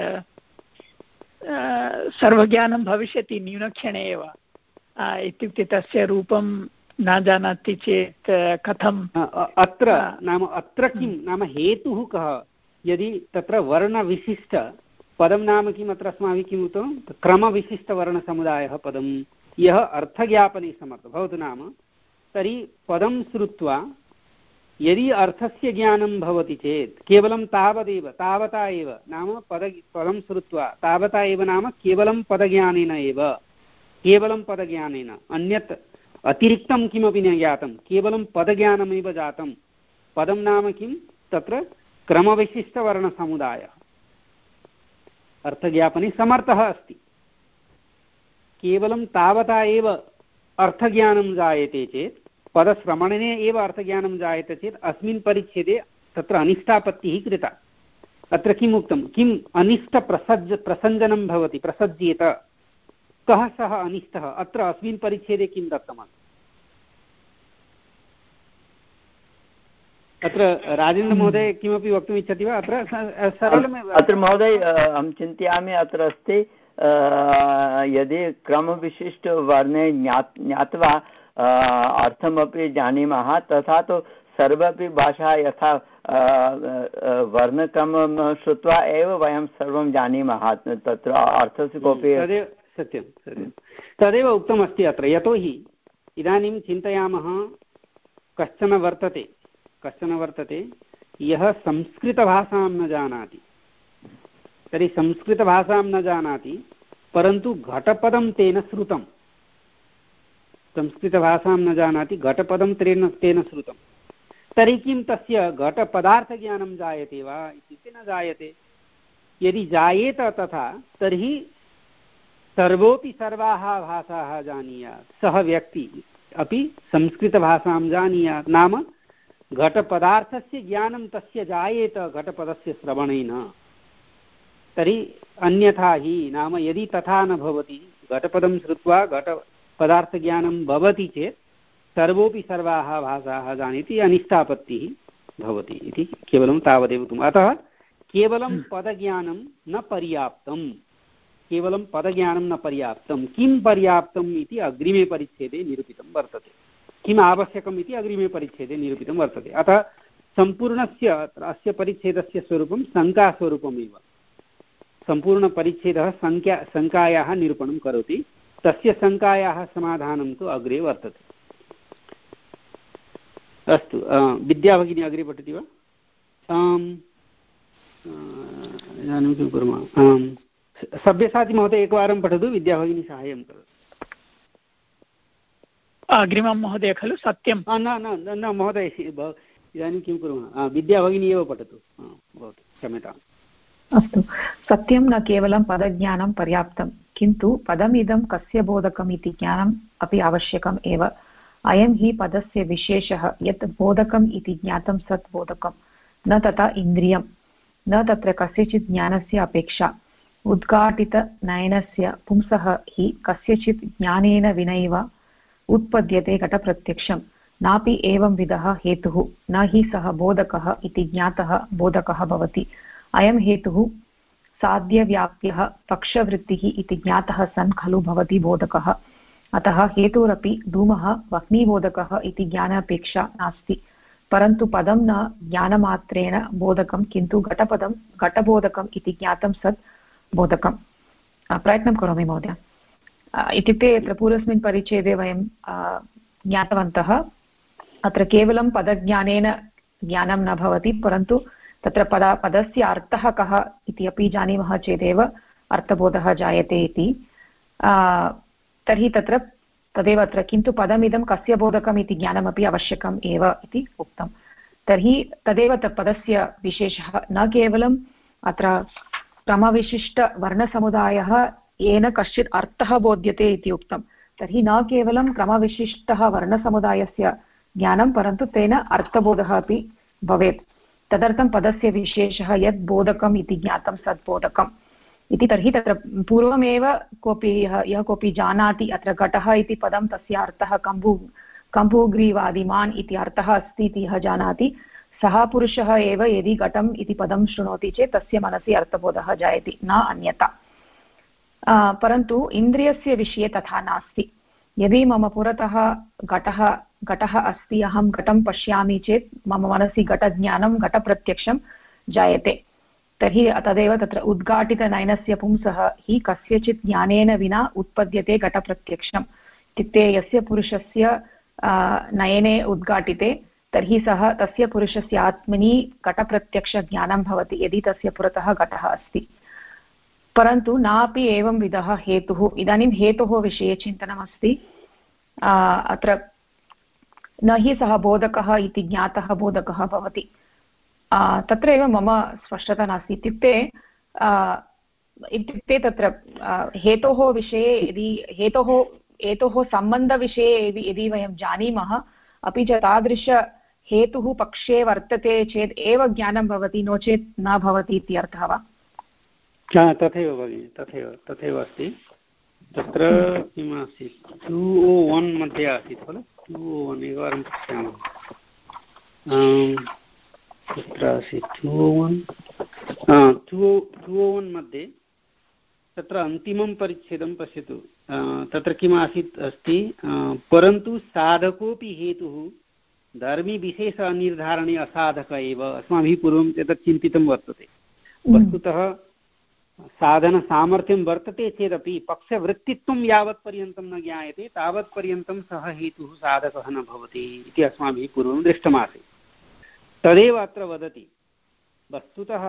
सर्वज्ञानं भविष्यति न्यूनक्षणे एव, इत्युक्ते तस्य रूपं न जानाति चेत् कथम्? अत्र नाम अत्र किं नाम हेतुः कः? यदि तत्र वर्णविशिष्ट पदं नाम किम्, अत्र अस्माभिः किम् उक्तं, क्रमविशिष्टवर्णसमुदायः पदं यः अर्थज्ञापने समर्थः भवतु नाम, तर्हि पदं श्रुत्वा यदि अर्थस्य ज्ञानं भवति चेत् केवलं तावदेव, तावता एव, नाम पद पदं श्रुत्वा तावता एव, नाम केवलं पदज्ञानेन एव, केवलं पदज्ञानेन, अन्यत् अतिरिक्तं किमपि न ज्ञातं, केवलं पदज्ञानमेव जातं। पदं नाम किं, तत्र क्रमविशिष्टवर्णसमुदायः अर्थज्ञापने समर्थः अस्ति। केवलं तावता एव अर्थज्ञानं जायते चेत्, पदश्रवणेन एव अर्थज्ञानं जायते चेत् अस्मिन् परिच्छेदे तत्र अनिष्टापत्तिः कृता। अत्र किम् उक्तं, किम् अनिष्टप्रसज्ज प्रसञ्जनं भवति, प्रसज्येत, कः सः अनिष्टः? अत्र अस्मिन् परिच्छेदे किं दत्तमस्ति? अत्र राजेन्द्रमहोदय किमपि वक्तुम् इच्छति वा? अत्र सरलमेव अत्र महोदय अहं चिन्तयामि अत्र अस्ति यदि क्रमविशिष्टवर्णे ज्ञा ज्ञात्वा अर्थमपि जानीमः तथा तु सर्वापि भाषा यथा वर्णक्रमं श्रुत्वा एव वयं सर्वं जानीमः तत्र अर्थस्य कोऽपि तदेव सत्यं सत्यं तदेव उक्तमस्ति अत्र। यतोहि इदानीं चिन्तयामः कश्चन वर्तते कश्चन वर्तते यः संस्कृतभाषां न जानाति, तर्हि संस्कृतभाषां न जानाति परन्तु घटपदं तेन श्रुतं, संस्कृतभाषां न जानाति घटपदं तेन तेन श्रुतं, तर्हि किं तस्य घटपदार्थज्ञानं जायते वा इत्युक्ते न जायते। यदि जायेत तथा तर्हि सर्वोऽपि सर्वाः भाषाः जानीयात्, सः व्यक्ति अपि संस्कृतभाषां जानीयात्, नाम घटपदार्थस्य ज्ञानं तस्य जायेत घटपदस्य श्रवणेन। तर्हि अन्यथा हि नाम यदि तथा न भवति घटपदं श्रुत्वा घटपदार्थज्ञानं भवति चेत् सर्वोऽपि सर्वाः भाषाः जानीति अनिष्टापत्तिः भवति इति केवलं तावदेव उक्तम्। अतः केवलं पदज्ञानं न पर्याप्तं, केवलं पदज्ञानं न पर्याप्तं। किं पर्याप्तम् इति अग्रिमे परिच्छेदे निरूपितं वर्तते, किम् आवश्यकम् इति अग्रिमे परिच्छेदे निरूपितं वर्तते। अतः सम्पूर्णस्य अस्य परिच्छेदस्य स्वरूपं शङ्कास्वरूपमेव। सम्पूर्णपरिच्छेदः सङ्ख्या शङ्कायाः निरूपणं करोति, तस्य शङ्कायाः समाधानं तु अग्रे वर्तते। अस्तु, विद्या भगिनी अग्रे पठति वा? आम्, इदानीं किं कुर्मः? आम्, सभ्यसाची महोदय एकवारं पठतु, विद्या भगिनी साहाय्यं करोतु। अग्रिमं महोदय खलु? सत्यं न न न महोदय, इदानीं किं कुर्मः? विद्या भगिनी एव पठतु, भवतु, क्षम्यताम्। अस्तु, सत्यं न केवलं पदज्ञानं पर्याप्तं किन्तु पदमिदं कस्य बोधकम् इति ज्ञानम् अपि आवश्यकम् एव। अयं हि पदस्य विशेषः यत् बोधकम् इति ज्ञातं सत् बोधकं, न तथा इन्द्रियं, न तत्र कस्यचित् ज्ञानस्य अपेक्षा। उद्घाटितनयनस्य पुंसः हि कस्यचित् ज्ञानेन विनैव उत्पद्यते घटप्रत्यक्षं, नापि एवंविधः हेतुः, न हि सः बोधकः इति ज्ञातः बोधकः भवति। अयं हेतुः साध्यव्याप्यः पक्षवृत्तिः इति ज्ञातः सन् खलु भवति बोधकः। अतः हेतुरपि धूमः वह्निबोधकः इति ज्ञानापेक्षा नास्ति, परन्तु पदं न ज्ञानमात्रेण बोधकं किन्तु घटपदं घटबोधकम् इति ज्ञातं सत् बोधकं। प्रयत्नं करोमि महोदय। इत्युक्ते अत्र पूर्वस्मिन् परिच्छेदे वयं ज्ञातवन्तः अत्र केवलं पदज्ञानेन ज्ञानं न भवति, परन्तु तत्र पद पदस्य अर्थः कः इति अपि जानीमः चेदेव अर्थबोधः जायते इति। तर्हि तत्र तदेव अत्र किन्तु पदमिदं कस्य बोधकम् इति ज्ञानमपि आवश्यकम् एव इति उक्तं। तर्हि तदेव पदस्य विशेषः, न केवलम् अत्र क्रमविशिष्टवर्णसमुदायः येन कश्चित् अर्थः बोध्यते इति उक्तं। तर्हि न केवलं क्रमविशिष्टः वर्णसमुदायस्य ज्ञानं परन्तु तेन अर्थबोधः अपि भवेत्। तदर्थं पदस्य विशेषः यत् बोधकम् इति ज्ञातं सत् बोधकम् इति। तर्हि तत्र पूर्वमेव कोऽपि यः कोऽपि जानाति अत्र घटः इति पदं तस्य अर्थः कम्बु कम्बुग्रीवादिमान् इति अर्थः अस्ति इति यः जानाति सः पुरुषः एव यदि घटम् इति पदं शृणोति चेत् तस्य मनसि अर्थबोधः जायते, न अन्यथा। परन्तु इन्द्रियस्य विषये तथा नास्ति। यदि मम पुरतः घटः घटः अस्ति, अहं घटं पश्यामि चेत् मम मनसि घटज्ञानं घटप्रत्यक्षं जायते। तर्हि तदेव तत्र उद्घाटितनयनस्य पुंसः हि कस्यचित् ज्ञानेन विना उत्पद्यते घटप्रत्यक्षम्। इत्युक्ते यस्य पुरुषस्य नयने उद्घाटिते तर्हि सः तस्य पुरुषस्य आत्मनि घटप्रत्यक्षज्ञानं भवति यदि तस्य पुरतः घटः अस्ति। परन्तु नापि एवं विधः हेतुः। इदानीं हेतोः विषये चिन्तनमस्ति। अत्र न हि सः बोधकः इति ज्ञातः बोधकः भवति, तत्रैव मम स्पष्टता नास्ति। इत्युक्ते इत्युक्ते तत्र हेतोः विषये यदि हेतोः हेतोः सम्बन्धविषये यदि यदि वयं जानीमः, अपि च तादृशहेतुः पक्षे वर्तते चेत् एव ज्ञानं भवति, नो चेत् न भवति इति अर्थः वा? तथैव भगिनि, तथैव तथैव अस्ति। तत्र किम् आसीत्, टु ओ वन् मध्ये आसीत् खलु, टु ओ वन् एकवारं पश्यामः। कुत्र आसीत् two o one two o one मध्ये तत्र अन्तिमं परिच्छेदं पश्यतु। तत्र किम् आसीत् अस्ति, परन्तु साधकोऽपि हेतुः धर्मीविशेष अनिर्धारणे असाधक एव। अस्माभिः पूर्वम् एतत् चिन्तितं वर्तते। वस्तुतः साधनसामर्थ्यं वर्तते चेदपि पक्षवृत्तित्वं यावत्पर्यन्तं न ज्ञायते तावत्पर्यन्तं सः हेतुः साधकः न भवति इति अस्माभिः पूर्वं दृष्टमासीत्। तदेव अत्र वदति। वस्तुतः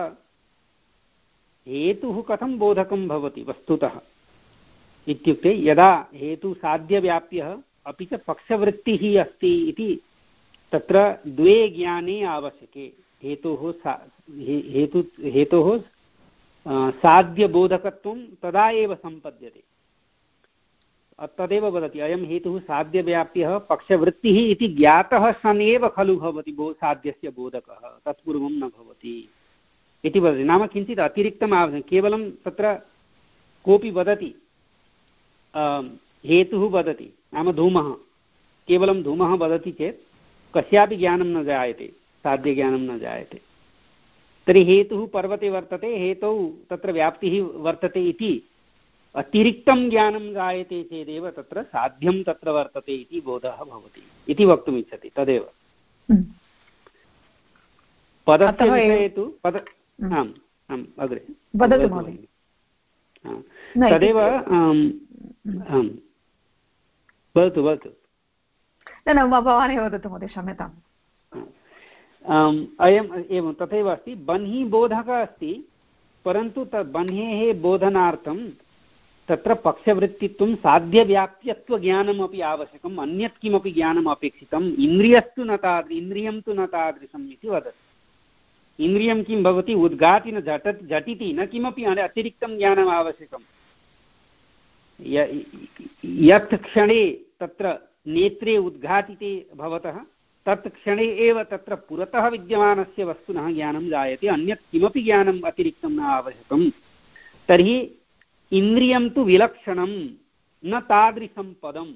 हेतुः कथं बोधकं भवति वस्तुतः इत्युक्ते यदा हेतुसाध्यव्याप्यः अपि च पक्षवृत्तिः अस्ति इति तत्र द्वे ज्ञाने आवश्यके। हेतोः सा हेतु हेतोः साध्यबोधकत्वं तदा एव सम्पद्यते। तदेव वदति अयं हेतुः साध्यव्याप्यः पक्षवृत्तिः इति ज्ञातः सन् एव खलु भवति बो साध्यस्य बोधकः, तत्पूर्वं न भवति इति वदति। नाम किञ्चित् अतिरिक्तम् आवश्यकं। केवलं तत्र कोऽपि वदति हेतुः वदति नाम धूमः, केवलं धूमः वदति चेत् कस्यापि ज्ञानं न जायते, साध्यज्ञानं न जायते। तर्हि हेतुः पर्वते वर्तते, हेतौ तत्र व्याप्तिः वर्तते इति अतिरिक्तं ज्ञानं जायते चेदेव तत्र साध्यं तत्र वर्तते इति बोधः भवति इति वक्तुम् इच्छति। तदेव पदस्य विषये तु पद आम् आम् अग्रे वदतु महोदय। तदेव वदतु वदतु। न न भवान् एव वदतु महोदय, क्षम्यताम्। अयम् एवं तथैव अस्ति। बह्निः बोधकः अस्ति, परन्तु तद् बह्नेः बोधनार्थं तत्र पक्षवृत्तित्वं साध्यव्याप्यत्वज्ञानमपि आवश्यकम्, अन्यत् किमपि ज्ञानम् अपेक्षितम्। इन्द्रियस्तु न तादृ इन्द्रियं तु न तादृशम् इति वदति। इन्द्रियं किं भवति, उद्घाति न झट झटिति न किमपि अतिरिक्तं ज्ञानम् आवश्यकम्। यत् क्षणे तत्र नेत्रे उद्घाटिते भवतः तत् क्षणे एव तत्र पुरतः विद्यमानस्य वस्तुनः ज्ञानं जायते, अन्यत् किमपि ज्ञानम् अतिरिक्तं न आवश्यकम्। तर्हि इन्द्रियं तु विलक्षणं, न तादृशं पदं,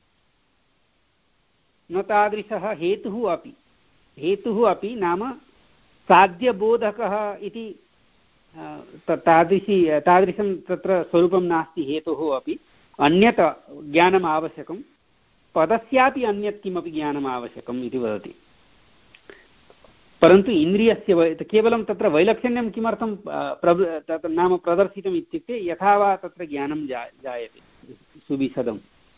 न तादृशः हेतुः अपि। हेतुः अपि नाम साध्यबोधकः इति तादृशी तादृशं तत्र स्वरूपं नास्ति। हेतुः अपि अन्यत् ज्ञानम् आवश्यकं, पदस्यापि अन्यत् किमपि ज्ञानम् आवश्यकम् इति वदति। परन्तु इन्द्रियस्य केवलं तत्र वैलक्षण्यं किमर्थं तत्र नाम प्रदर्शितम् इत्युक्ते यथा वा तत्र ज्ञानं जा जायते सुविशदम्।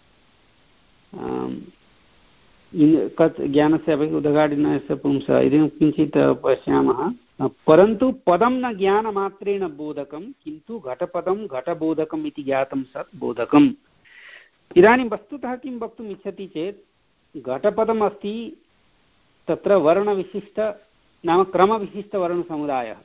कत् ज्ञानस्य अपि उद्घाटनस्य पुंसः इति किञ्चित् पश्यामः। परन्तु पदं न ज्ञानमात्रेण बोधकं, किन्तु घटपदं घटबोधकम् इति ज्ञातं सत् बोधकम्। इदानीं वस्तुतः किं वक्तुम् इच्छति चेत् घटपदम् अस्ति, तत्र वर्णविशिष्ट नाम क्रमविशिष्टवर्णसमुदायः।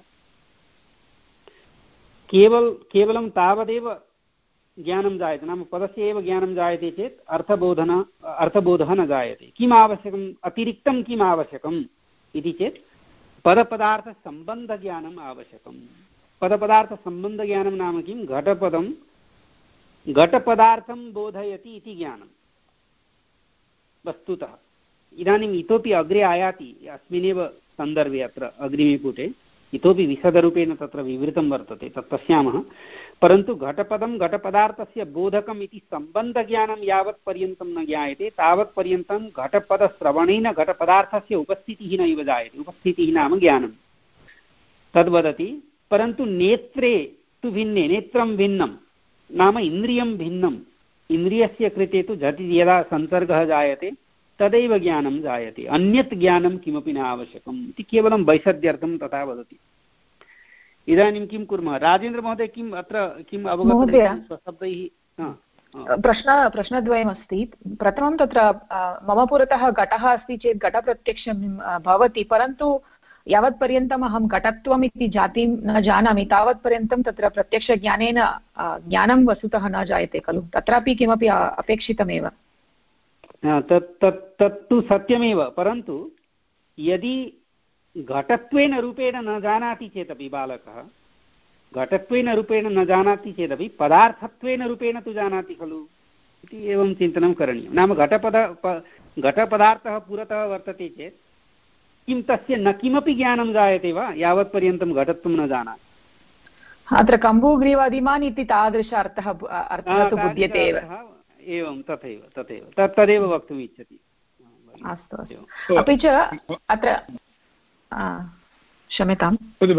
केवल केवलं तावदेव ज्ञानं जायते, नाम पदस्य एव ज्ञानं जायते चेत् अर्थबोधन अर्थबोधः न जायते। किम् आवश्यकम्, अतिरिक्तं किम् आवश्यकम् इति चेत् पदपदार्थसम्बन्धज्ञानम् आवश्यकम्। पदपदार्थसम्बन्धज्ञानं नाम किं, घटपदं घटपदार्थं बोधयति इति ज्ञानं वस्तुतः। इदानीम् इतोपि अग्रे आयाति अस्मिन्नेव सन्दर्भे, अत्र अग्रिमे पुटे इतोपि विशदरूपेण तत्र विवृतं वर्तते, तत् पश्यामः। परन्तु घटपदं घटपदार्थस्य बोधकम् इति सम्बन्धज्ञानं यावत् पर्यन्तं न ज्ञायते तावत्पर्यन्तं घटपदश्रवणेन घटपदार्थस्य उपस्थितिः नैव जायते। उपस्थितिः नाम ज्ञानं तद्वदति। परन्तु नेत्रे तु भिन्ने, नेत्रं भिन्नं नाम इन्द्रियं भिन्नम्। इन्द्रियस्य कृते तु झटिति यदा संसर्गः जायते तदैव ज्ञानं जायते, अन्यत् ज्ञानं किमपि न आवश्यकम् इति केवलं वैषद्यर्थं तथा वदति। इदानीं किं कुर्मः, राजेन्द्रमहोदय किम् अत्र किम् अवगतं स्वशब्दैः? प्रश्न प्रश्नद्वयमस्ति। प्रथमं तत्र मम पुरतः घटः अस्ति चेत् घटप्रत्यक्षं भवति, परन्तु यावत्पर्यन्तम् अहं घटत्वम् इति जातिं न जानामि तावत्पर्यन्तं तत्र प्रत्यक्षज्ञानेन ज्ञानं वस्तुतः न जायते खलु। तत्रापि किमपि अपेक्षितमेव। तत् तत् तत्तु सत्यमेव, परन्तु यदि घटत्वेन रूपेण न जानाति चेदपि बालकः घटत्वेन रूपेण न जानाति चेदपि पदार्थत्वेन रूपेण तु जानाति खलु इति एवं चिन्तनं करणीयं। नाम घटपद घटपदार्थः पुरतः वर्तते चेत् किं तस्य न किमपि ज्ञानं जायते वा यावत्पर्यन्तं घटत्वं न जानाति? अत्र कम्बुग्रीवादिमान् इति तादृश अर्थः अर्थः तु बुध्यते एव। एवं तथैव तथैव तत् तदेव वक्तुम् इच्छति। अस्तु अस्तु। अपि च अत्र क्षम्यताम्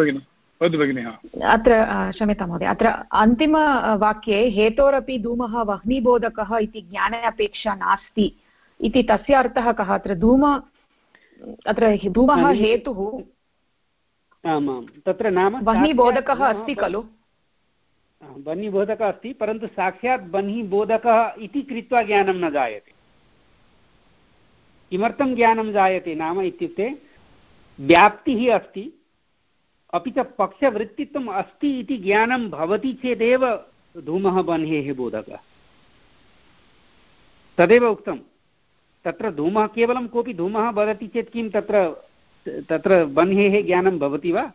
अत्र क्षम्यतां महोदय, अत्र अन्तिमवाक्ये हेतोरपि धूमः वह्निबोधकः इति ज्ञाने अपेक्षा नास्ति इति तस्य अर्थः कः? अत्र धूम अत्र धूमः हेतुः, आमां तत्र नाम वह्निबोधकः अस्ति खलु? वह्निबोधकः अस्ति, परन्तु साक्षात् वह्निबोधकः इति कृत्वा ज्ञानं न जायते। किमर्थं ज्ञानं जायते नाम इत्युक्ते व्याप्तिः अस्ति, अपि च पक्षवृत्तित्वम् अस्ति इति ज्ञानं भवति चेदेव धूमः वह्नेः बोधकः। तदेव उक्तं, तत्र धूमः केवलं कोऽपि धूमः वदति चेत् किं तत्र तत्र वह्नेः ज्ञानं भवति वा?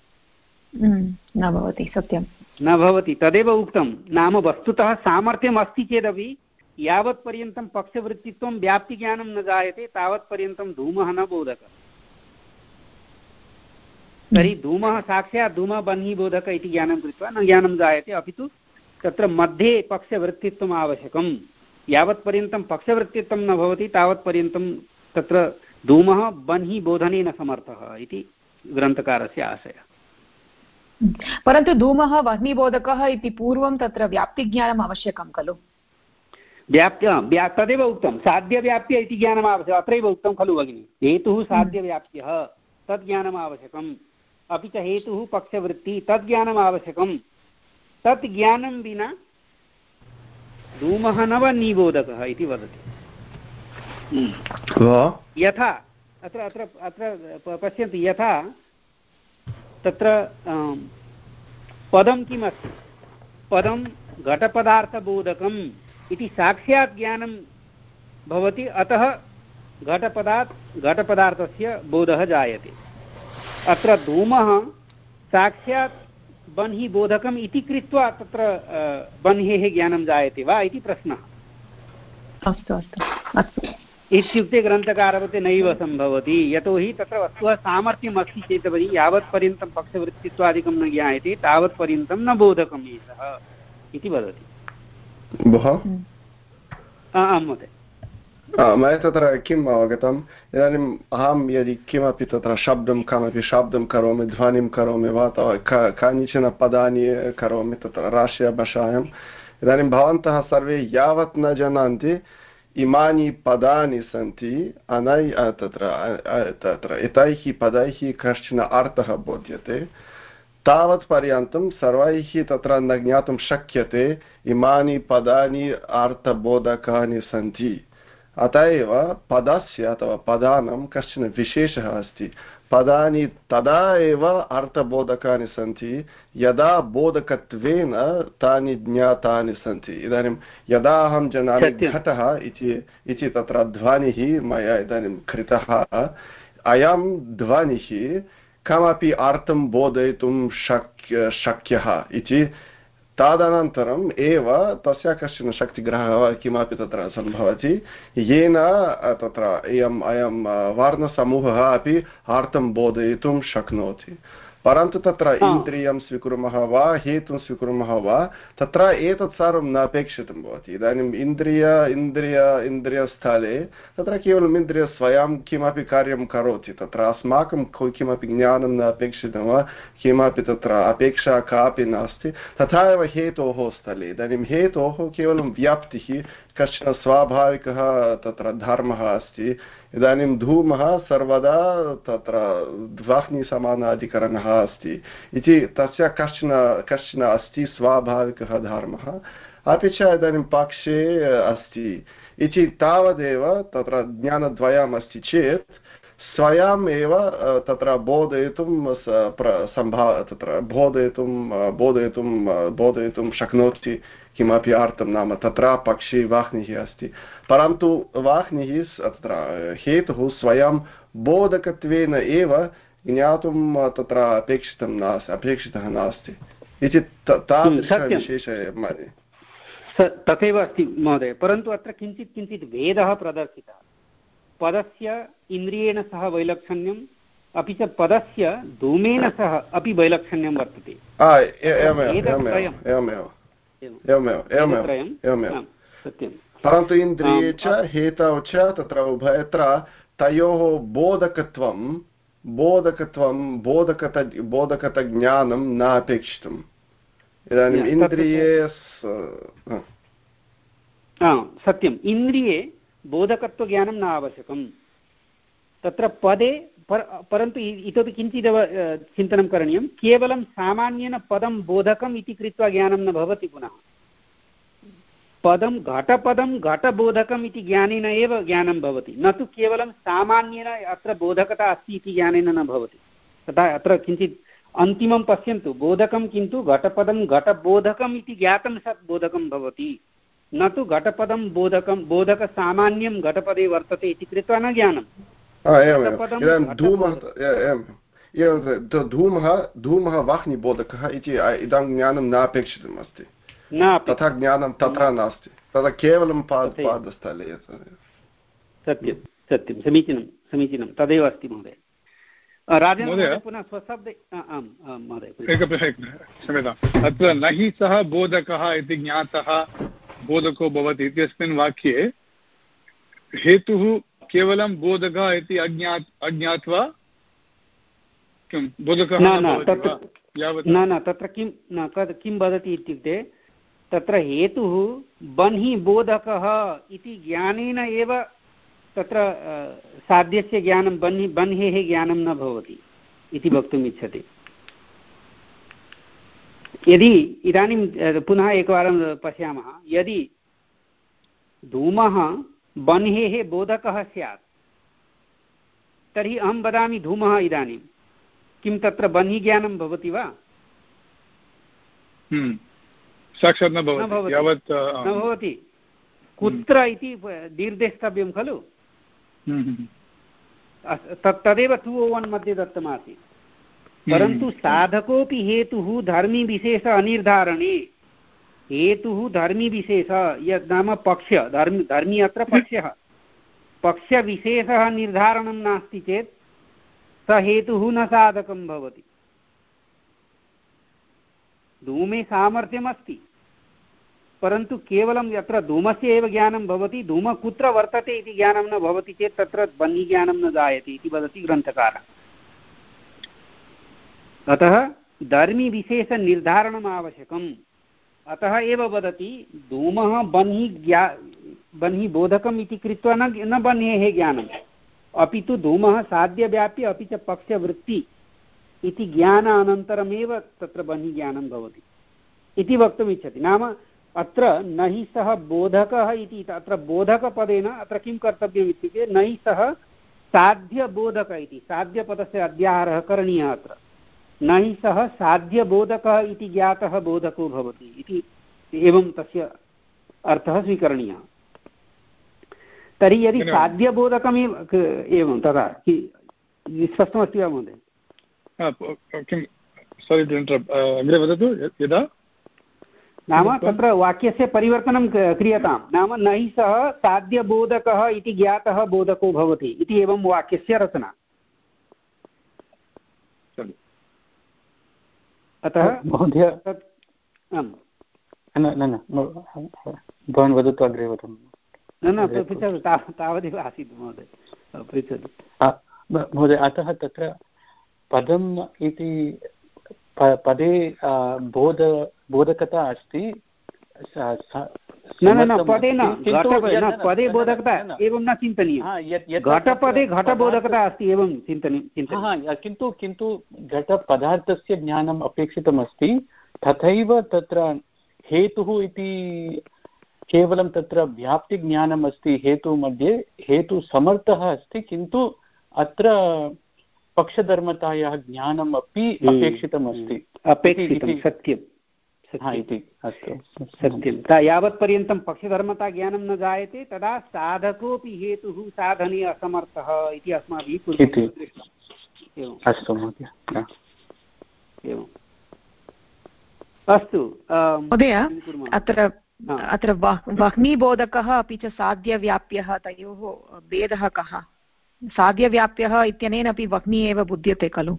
न भवति, सत्यं न भवति। तदेव उक्तं, नाम वस्तुतः सामर्थ्यम् अस्ति चेदपि यावत्पर्यन्तं पक्षवृत्तित्वं व्याप्तिज्ञानं न जायते तावत्पर्यन्तं धूमः न बोधकः। तर्हि धूमः साक्षात् धूमः वह्निबोधकः इति ज्ञानं कृत्वा न ज्ञानं जायते, अपि तु तत्र मध्ये पक्षवृत्तित्वम् आवश्यकं। यावत्पर्यन्तं पक्षवृत्तित्वं न भवति तावत्पर्यन्तं तत्र धूमः वह्निबोधने न समर्थः इति ग्रन्थकारस्य आशयः। परन्तु धूमः वह्निबोधकः इति पूर्वं तत्र व्याप्तिज्ञानम् आवश्यकं खलु? व्याप्य व्या तदेव उक्तं, साध्यव्याप्य इति ज्ञानम् आवश्यकम्। अत्रैव उक्तं खलु भगिनि, हेतुः साध्यव्याप्यः तद् ज्ञानम् आवश्यकम्, अपि च हेतुः पक्षवृत्ति तद् ज्ञानम् आवश्यकं। तत् ज्ञानं विना धूमः न वह्निबोधकः इति वदति। यथा अत्र अत्र अत्र पश्यन्तु, यथा तत्र पदं किमस्ति, पदं घटपदार्थबोधकम् इति साक्षात् ज्ञानं भवति, अतः घटपदात् घटपदार्थस्य बोधः जायते। अत्र धूमः साक्षात् वह्निबोधकम् इति कृत्वा तत्र वह्नेः ज्ञानं जायते वा इति प्रश्नः। अस्तु अस्तु अस्तु इत्युक्ते ग्रन्थकारवते नैव सम्भवति, यतोहि तत्र वस्तुः सामर्थ्यम् अस्ति चेदपि यावत्पर्यन्तं पक्षवृत्तित्वादिकं न ज्ञायते तावत्पर्यन्तं न बोधकम् एषः इति वदति। आं महोदय, मया तत्र किम् अवगतम्, इदानीम् अहं यदि किमपि तत्र शब्दं कमपि शब्दं करोमि, ध्वनिं करोमि वा अथवा कानिचन पदानि करोमि तत्र राष्ट्रीय भाषायाम्, इदानीं भवन्तः सर्वे यावत् न जानन्ति इमानि पदानि सन्ति, अनै तत्र तत्र एतैः पदैः कश्चन अर्थः बोध्यते, तावत्पर्यन्तं सर्वैः तत्र न ज्ञातुं शक्यते इमानि पदानि अर्थबोधकानि सन्ति। अतः एव पदस्य अथवा पदानां कश्चन विशेषः अस्ति। पदानि तदा एव अर्थबोधकानि सन्ति यदा बोधकत्वेन तानि ज्ञातानि सन्ति। इदानीं यदा अहं जानामि घटः इति तत्र ध्वनिः मया इदानीं कृतः, अयं ध्वनिः कमपि अर्थं बोधयितुं शक्य शक्यः इति, तदनन्तरम् एव तस्य कश्चन शक्तिग्रहः वा किमपि तत्र सम्भवति येन तत्र अयम् अयं वर्णसमूहः अपि अर्थं बोधयितुं शक्नोति। परन्तु तत्र इन्द्रियं स्वीकुर्मः वा हेतुं स्वीकुर्मः वा तत्र एतत् सर्वं न अपेक्षितं भवति। इदानीम् इन्द्रिय इन्द्रिय इन्द्रियस्थले तत्र केवलम् इन्द्रिय स्वयं किमपि कार्यं करोति, तत्र अस्माकं किमपि ज्ञानं न अपेक्षितं वा किमपि तत्र अपेक्षा कापि नास्ति। तथा एव हेतोः स्थले इदानीं हेतोः केवलं व्याप्तिः कश्चन स्वाभाविकः तत्र धर्मः अस्ति। इदानीं धूमः सर्वदा तत्र वह्निसमानाधिकरणः अस्ति इति तस्य कश्चन कश्चन अस्ति स्वाभाविकः धर्मः, अपि च इदानीं पक्षे अस्ति इति तावदेव तत्र ज्ञानद्वयम् अस्ति चेत् स्वयम् एव तत्र बोधयितुं सम्भा तत्र बोधयितुं बोधयितुं बोधयितुं शक्नोति किमपि अर्थं, नाम तत्र पक्षे वाह्निः अस्ति, परन्तु वाह्निः तत्र हेतुः स्वयं बोधकत्वेन एव ज्ञातुं तत्र अपेक्षितं नास्ति अपेक्षितः नास्ति इति तादृशविशेषः मन्ये। तथैव अस्ति महोदय, परन्तु अत्र किञ्चित् किञ्चित् भेदः प्रदर्शितः। पदस्य इन्द्रियेण सह वैलक्षण्यं अपि च पदस्य धूमेन सह अपि वैलक्षण्यं वर्तते। सत्यं परन्तु इन्द्रिये च हेतौ च तत्र उभयत्र तयोः बोधकत्वं बोधकत्वं बोधकत बोधकतज्ञानं न अपेक्षितम्। इदानीम् इन्द्रिये सत्यम् इन्द्रिये बोधकत्वज्ञानं न आवश्यकं। तत्र पदे पर परन्तु इतोपि किञ्चिदेव चिन्तनं करणीयं। केवलं सामान्येन पदं बोधकम् इति कृत्वा ज्ञानं न भवति। पुनः पदं घटपदं घटबोधकम् इति ज्ञानेन एव ज्ञानं भवति, न तु केवलं सामान्येन अत्र बोधकता अस्ति इति ज्ञानेन न भवति। तथा अत्र किञ्चित् अन्तिमं पश्यन्तु, बोधकं किन्तु घटपदं घटबोधकम् इति ज्ञातं सत् बोधकं भवति, न तु घटपदं बोधकं बोधकसामान्यं घटपदे वर्तते इति कृत्वा न ज्ञानं। धूमः धूमः वाह्निबोधकः इति इदं ज्ञानं न अपेक्षितम् अस्ति, तथा ज्ञानं तत्र नास्ति, तदा केवलं पादस्थले। सत्यं सत्यं समीचीनं समीचीनं तदेव अस्ति महोदय। राजेन्द्र पुनः स्वशब्दे क्षम्यताम्। अत्र न हि सः बोधकः इति ज्ञातः बोधको भवति इत्यस्मिन् वाक्ये हेतुः केवलं बोधकः इति अज्ञात अज्ञात्वा किं बोधकः न न तत्र किं न किं वदति इत्युक्ते तत्र हेतुः बन्हि बोधकः इति ज्ञानेन एव तत्र साध्यस्य ज्ञानं बन्हि बन्हेः ज्ञानं न भवति इति वक्तुम् इच्छति। यदि इदानीं पुनः एकवारं पश्यामः, यदि धूमः बन्हेः बोधकः स्यात् तर्हि अहं वदामि धूमः इदानीं, किं तत्र बन्हिज्ञानं भवति वा? साक्षात् न भवति, यावत् न भवति। कुत्र इति निर्देष्टव्यं खलु। तदेव टु ओ वन् मध्ये दत्तमासीत्। परन्तु साधकोऽपि हेतुः धर्मीविशेष अनिर्धारणे, हेतुः धर्मीविशेष यद् नाम पक्ष धर्मी धर्मी अत्र पक्षः, पक्षविशेषः निर्धारणं नास्ति चेत् स हेतुः न साधकं भवति। धूमे सामर्थ्यमस्ति, परन्तु केवलं यत्र धूमस्य एव ज्ञानं भवति, धूमः कुत्र वर्तते इति ज्ञानं न भवति चेत् तत्र बन्हिज्ञानं न जायते इति वदति ग्रन्थकारः। अतः धर्मीविशेषनिर्धारणम् आवश्यकम्। अतः एव वदति धूमः बन्हि ज्ञा बन्हिबोधकम् इति कृत्वा न न बन्हेः ज्ञानम्, अपि तु धूमः साध्यव्याप्य अपि च पक्षवृत्ति इति ज्ञानानन्तरमेव तत्र बन्हिज्ञानं भवति इति वक्तुम् इच्छति। नाम अत्र न हि सः बोधकः इति, अत्र बोधकपदेन अत्र किं कर्तव्यम् इत्युक्ते न हि सः साध्यबोधक इति, साध्यपदस्य अध्याहारः करणीयः। अत्र न हि सः साध्यबोधकः इति ज्ञातः बोधको भवति इति एवं तस्य अर्थः स्वीकरणीयः। तर्हि यदि साध्यबोधकमेव एवं तदा स्पष्टमस्ति वा महोदय? किं अग्रे वदतु। यदा नाम तत्र वाक्यस्य परिवर्तनं क्रियतां, नाम न हि सः साध्यबोधकः इति ज्ञातः बोधको भवति इति एवं वाक्यस्य रचना। अतः महोदय न न भवान् वदतु, अग्रे वदतु। न न पृच्छतु, तावदेव आसीत् महोदय, पृच्छतु महोदय। अतः तत्र पदम् इति पदे बोध बोधकता अस्ति। न न न पदे न पदे बोधकता एवं न चिन्तनीयं, घटपदे घटबोधकता अस्ति एवं चिन्तनीयं। किन्तु किन्तु घटपदार्थस्य ज्ञानम् अपेक्षितमस्ति, तथैव तत्र हेतुः इति केवलं तत्र व्याप्तिज्ञानम् अस्ति। हेतु मध्ये हेतु समर्थः अस्ति, किन्तु अत्र पक्षधर्मतायाः ज्ञानम् अपि अपेक्षितमस्ति। अपेक्षितं सत्यं इति अस्तु सत्यं। यावत्पर्यन्तं पक्षधर्मता ज्ञानं न जायते तदा साधकोऽपि हेतुः साधने असमर्थः इति अस्माभिः दृष्टम्। अस्तु महोदय, एवम् अस्तु महोदय। अत्र अत्र वाह्मीबोधकः अपि च साध्यव्याप्यः, तयोः भेदः कः? साध्यव्याप्यः इत्यनेन अपि वह्नि एव बुध्यते खलु।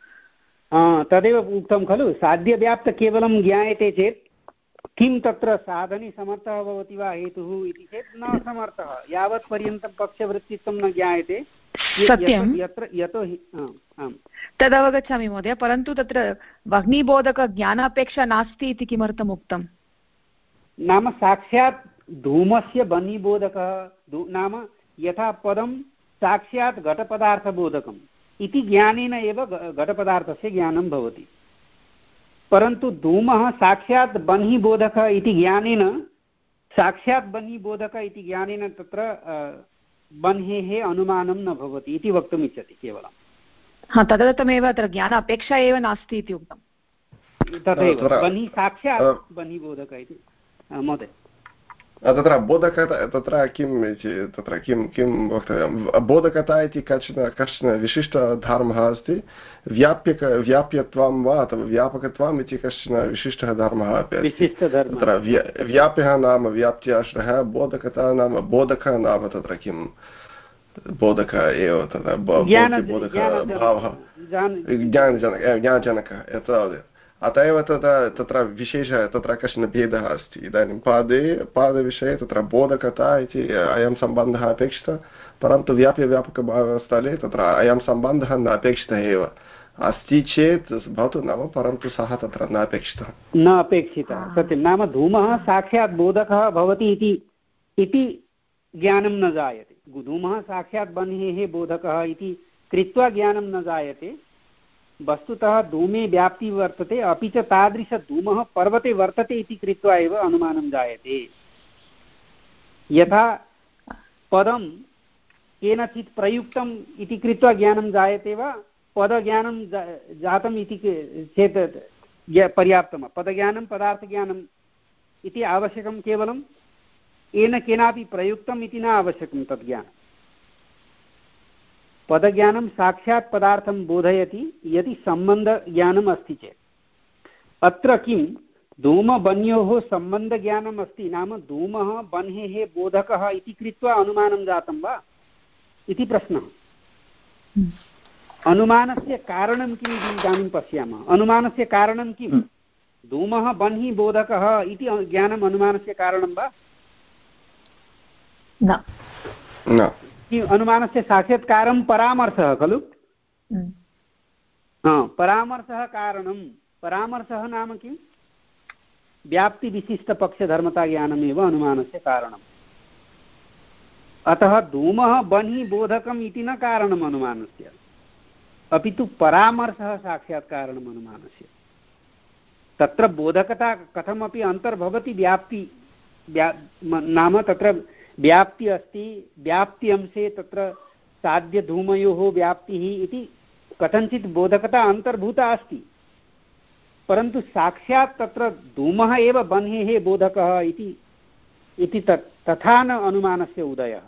तदेव उक्तं खलु, साध्यव्याप्त केवलं ज्ञायते चेत् किं तत्र साधने समर्थः भवति वा हेतुः इति चेत् न समर्थः, यावत् पर्यन्तं पक्षवृत्तित्वं न ज्ञायते। सत्यं, यत्र यतोहि तदवगच्छामि महोदय, परन्तु तत्र वह्निबोधकज्ञानापेक्षा नास्ति इति किमर्थम् उक्तं? नाम साक्षात् धूमस्य वह्निबोधकः नाम यथा पदं साक्षात् घटपदार्थबोधकम् इति ज्ञानेन एव घटपदार्थस्य ज्ञानं भवति, परन्तु धूमः साक्षात् बह्निबोधकः इति ज्ञानेन साक्षात् बह्निबोधकः इति ज्ञानेन तत्र बह्नेः अनुमानं न भवति इति वक्तुम् इच्छति केवलं। हा, तदर्थमेव अत्र ज्ञान अपेक्षा एव नास्ति इति उक्तं। तथैव बह्नि साक्षात् बह्निबोधकः इति महोदय। तत्र बोधकता तत्र किं तत्र किं किं वक्तव्यं, बोधकता इति कश्चन कश्चन विशिष्टधर्मः अस्ति, व्याप्यक व्याप्यत्वं वा अथवा व्यापकत्वम् इति कश्चन विशिष्टः धर्मः अपि अस्ति। तत्र व्याप्यः नाम व्याप्त्याश्रयः, बोधकता नाम बोधकः नाम तत्र किं बोधक एव तत्र बोधकभावः ज्ञानजनकः ज्ञानजनकः एतावदेव। अत एव तत्र तत्र विशेषः तत्र कश्चन भेदः अस्ति। इदानीं पादे पादविषये तत्र बोधकता इति अयं सम्बन्धः अपेक्षितः, परन्तु व्याप्यव्यापकभावस्थले तत्र अयं सम्बन्धः न अपेक्षितः एव। अस्ति चेत् भवतु नाम, परन्तु सः तत्र न अपेक्षितः न अपेक्षितः सत्यं। नाम धूमः साक्षात् बोधकः भवति इति ज्ञानं न जायते, धूमः साक्षात् बह्नेः बोधकः इति कृत्वा ज्ञानं न जायते। वस्तुतः धूमे व्याप्ति वर्तते, अपि च तादृशधूमः पर्वते वर्तते इति कृत्वा एव अनुमानं जायते। यथा पदं केनचित् प्रयुक्तम् इति कृत्वा ज्ञानं जायते वा, पदज्ञानं जातम् इति चेत् पर्याप्तं, पदज्ञानं पदार्थज्ञानम् इति आवश्यकं, केवलं येन केनापि प्रयुक्तम् इति न आवश्यकं तद् ज्ञानं। पदज्ञानं साक्षात् पदार्थं बोधयति यदि सम्बन्धज्ञानम् अस्ति चेत्। अत्र किं धूमबन्योः सम्बन्धज्ञानम् अस्ति, नाम धूमः बह्नेः बोधकः इति कृत्वा अनुमानं जातं वा इति प्रश्नः। अनुमानस्य कारणं किम् इति इदानीं पश्यामः। अनुमानस्य कारणं किं? धूमः बह्निः बोधकः इति ज्ञानम् अनुमानस्य कारणं वा न? अनुमानस्य साक्षात्कारं परामर्शः खलु। परामर्शः कारणं। परामर्शः नाम किं? व्याप्तिविशिष्टपक्षधर्मताज्ञानमेव अनुमानस्य कारणम्। अतः धूमः बह्निः बोधकम् इति न कारणम् अनुमानस्य, अपि तु परामर्शः साक्षात् कारणम् अनुमानस्य। तत्र बोधकता कथमपि अन्तर्भवति, व्याप्ति व्या नाम तत्र व्याप्ति अस्ति, व्याप्ति अंशे तत्र साध्यधूमयोः व्याप्तिः इति कथञ्चित् बोधकता अन्तर्भूता अस्ति, परन्तु साक्षात् तत्र धूमः एव बह्नेः बोधकः इति इति तत् तथा न अनुमानस्य उदयः।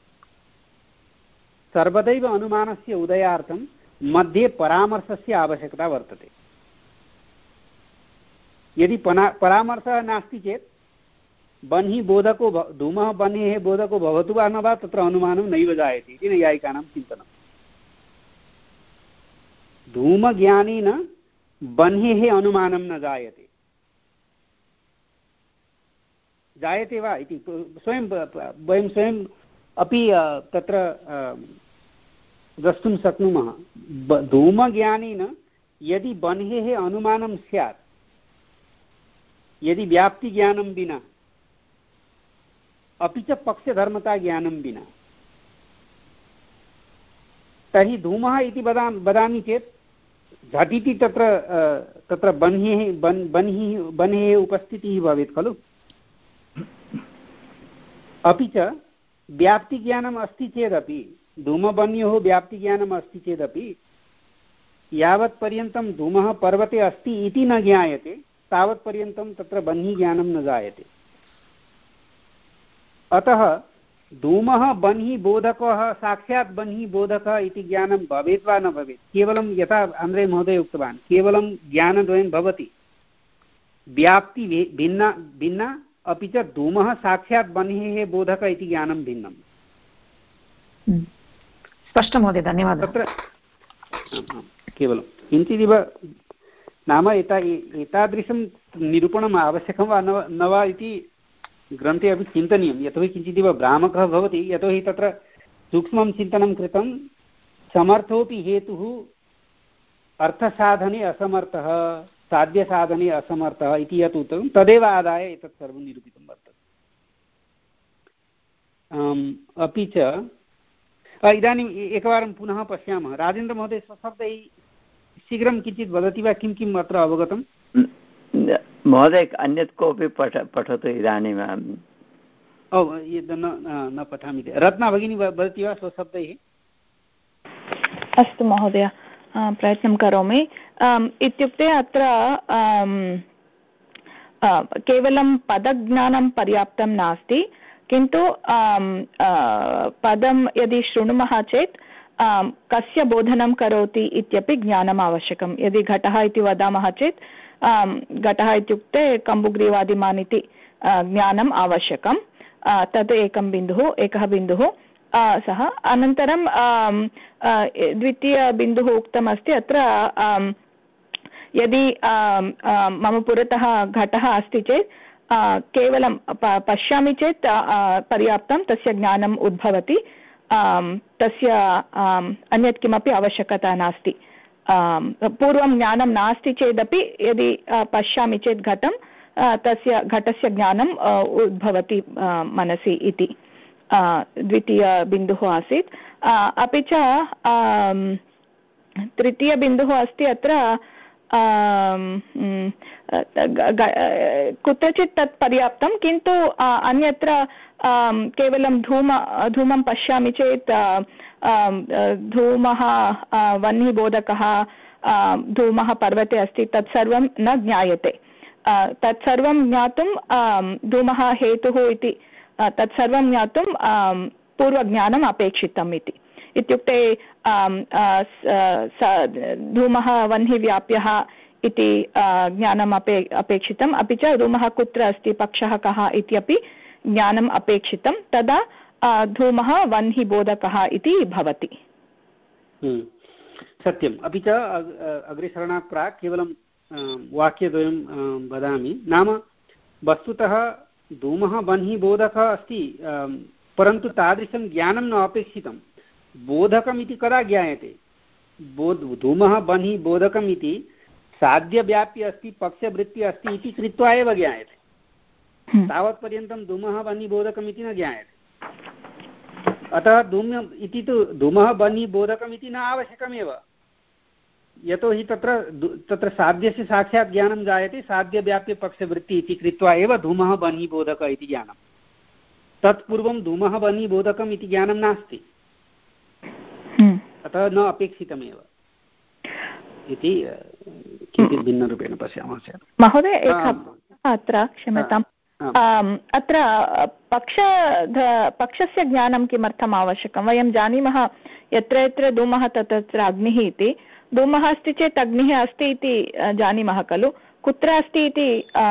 सर्वदैव अनुमानस्य उदयार्थं मध्ये परामर्शस्य आवश्यकता वर्तते। यदि परामर्शः नास्ति चेत् बह्निः बोधको धूमः बह्नेः बोधको भवतु वा न वा तत्र अनुमानं नैव जायते इति नैयायिकानां चिन्तनं। धूमज्ञानेन बह्नेः अनुमानं न जायते, जायते वा इति स्वयं वयं स्वयं अपि तत्र द्रष्टुं शक्नुमः। धूमज्ञानेन यदि बह्नेः अनुमानं स्यात्, यदि व्याप्तिज्ञानं विना अपि च पक्षधर्मता ज्ञानं विना, तर्हि धूमः इति वदा वदामि चेत् झटिति तत्र तत्र बह्नेः बह्निः बह्नेः उपस्थितिः भवेत् खलु। अपि च व्याप्तिज्ञानम् अस्ति चेदपि, धूमबह्न्योः व्याप्तिज्ञानम् अस्ति चेदपि यावत्पर्यन्तं धूमः पर्वते अस्ति इति न ज्ञायते तावत्पर्यन्तं तत्र बह्निज्ञानं न जायते। अतः धूमः बह्निः बोधकः साक्षात् बह्निः बोधकः इति ज्ञानं भवेत् वा न भवेत्, केवलं यथा अन्द्रे महोदय उक्तवान्, केवलं ज्ञानद्वयं भवति, व्याप्ति भिन्ना भिन्ना, अपि च धूमः साक्षात् बह्नेः बोधकः इति ज्ञानं भिन्नं। स्पष्टं महोदय, धन्यवादः। तत्र केवलं किञ्चिदिव नाम एता एतादृशं निरूपणम् आवश्यकं वा न वा इति ग्रन्थे अपि चिन्तनीयं। यतोहि किञ्चिदिव भ्रामकः भवति, यतोहि तत्र सूक्ष्मं चिन्तनं कृतं समर्थोऽपि हेतुः अर्थसाधने असमर्थः साध्यसाधने असमर्थः इति यत् उक्तं तदेव आदाय एतत् सर्वं निरूपितं वर्तते। अपि च इदानीम् एकवारं पुनः पश्यामः। राजेन्द्रमहोदय स्वशब्दैः शीघ्रं किञ्चित् वदति वा, किं किम् अत्र अवगतं? महोदय अन्यत् कोऽपि पठ पठतु इदानीम्। ओ न पठामि। रत्ना भगिनी वदति वा स्वशब्दैः? अस्तु महोदय, प्रयत्नं करोमि। इत्युक्ते अत्र केवलं पदज्ञानं पर्याप्तं नास्ति, किन्तु पदं यदि शृणुमः चेत् कस्य बोधनं करोति इत्यपि ज्ञानम् आवश्यकं। यदि घटः इति वदामः चेत् घटः इत्युक्ते कम्बुग्रीवादिमान् इति ज्ञानम् आवश्यकं। तद् एकं बिन्दुः एकः बिन्दुः सः। अनन्तरं द्वितीयबिन्दुः उक्तमस्ति अत्र, यदि मम पुरतः घटः अस्ति चेत् केवलं पश्यामि चेत् पर्याप्तं, तस्य ज्ञानम् उद्भवति, तस्य अन्यत् किमपि आवश्यकता नास्ति। पूर्वं ज्ञानं नास्ति चेदपि यदि पश्यामि चेत् घटं, तस्य घटस्य ज्ञानम् उद्भवति मनसि इति द्वितीयबिन्दुः आसीत्। अपि च तृतीयबिन्दुः अस्ति अत्र, कुत्रचित् तत् पर्याप्तं, किन्तु अन्यत्र केवलं धूम धूमं पश्यामि चेत् धूमः वह्निबोधकः, धूमः पर्वते अस्ति, तत्सर्वं न ज्ञायते। तत्सर्वं ज्ञातुं धूमः हेतुः इति तत्सर्वं ज्ञातुं पूर्वज्ञानम् अपेक्षितम् इति। इत्युक्ते धूमः वह्निव्याप्यः इति ज्ञानम् अपे अपेक्षितम्, अपि च धूमः कुत्र अस्ति, पक्षः कः इत्यपि ज्ञानम् अपेक्षितं, तदा धूमः वह्निबोधकः इति भवति। सत्यम्। अपि च अग्रे सरणात् प्राक् केवलं वाक्यद्वयं वदामि। नाम वस्तुतः धूमः वह्निबोधकः अस्ति, परन्तु तादृशं ज्ञानं न अपेक्षितं। बोधकम् इति कदा ज्ञायते? बोध धूमः वह्निबोधकम् इति साध्यव्याप्य अस्ति, पक्षवृत्ति अस्ति इति कृत्वा एव ज्ञायते। तावत्पर्यन्तं धूमः वह्निबोधकम् इति न ज्ञायते। अतः धूम इति तु धूमः वह्निबोधकम् इति न आवश्यकमेव, यतोहि तत्र तत्र साध्यस्य साक्षात् ज्ञानं जायते, साध्यव्याप्यपक्षवृत्ति इति कृत्वा एव धूमः वह्निबोधकः इति ज्ञानं। तत्पूर्वं धूमः वह्निबोधकम् इति ज्ञानं नास्ति, अतः न अपेक्षितमेव इति किञ्चित् भिन्नरूपेण पश्यामः चेत्। महोदय अत्र क्षम्यताम्, अत्र पक्ष पक्षस्य ज्ञानं किमर्थम् आवश्यकं? वयं जानीमः यत्र यत्र धूमः तत्र तत्र अग्निः इति। धूमः अस्ति चेत् अग्निः अस्ति इति जानीमः खलु, कुत्र अस्ति इति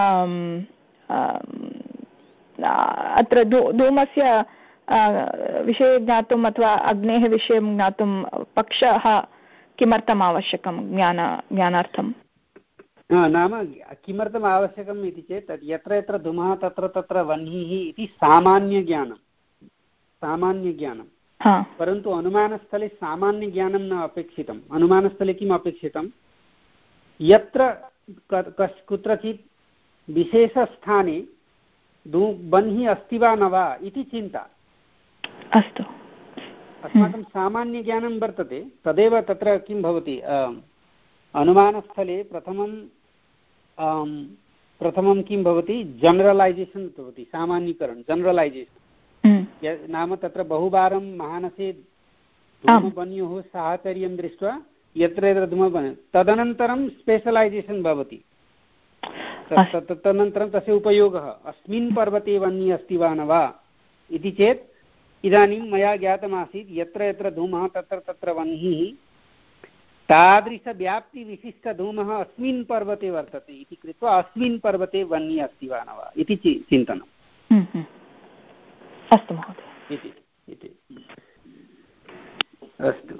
अत्र धूमस्य विषये ज्ञातुम् अथवा अग्नेः विषयं ज्ञातुं पक्षः किमर्थम् आवश्यकं ज्ञान ज्ञानार्थं? नाम किमर्थम् आवश्यकम् इति चेत् यत्र यत्र धूमः तत्र तत्र वह्निः इति सामान्यज्ञानं सामान्यज्ञानं परन्तु अनुमानस्थले सामान्यज्ञानं न अपेक्षितम्। अनुमानस्थले किम् अपेक्षितं? यत्र कुत्रचित् विशेषस्थाने धू वह्निः अस्ति वा न वा इति चिन्ता। अस्तु, अस्माकं सामान्यज्ञानं वर्तते, तदेव तत्र किं भवति, अनुमानस्थले प्रथमं प्रथमं किं भवति, जनरलैजेशन् भवति, सामान्यीकरणं, जनरलैजेशन्। नाम तत्र बहुवारं मानसे धूमवह्न्योः साहचर्यं दृष्ट्वा यत्र यत्र धूमवह्निः, तदनन्तरं स्पेशलैजेशन् भवति। तदनन्तरं तस्य उपयोगः, अस्मिन् पर्वते वह्निः अस्ति वा न वा इति चेत् इदानीं मया ज्ञातमासीत् यत्र यत्र धूमः तत्र तत्र वह्निः, तादृशव्याप्तिविशिष्टधूमः अस्मिन् पर्वते वर्तते इति कृत्वा अस्मिन् पर्वते वह्निः अस्ति वा न वा इति चिन्तनम्। अस्तु महोदय। अस्तु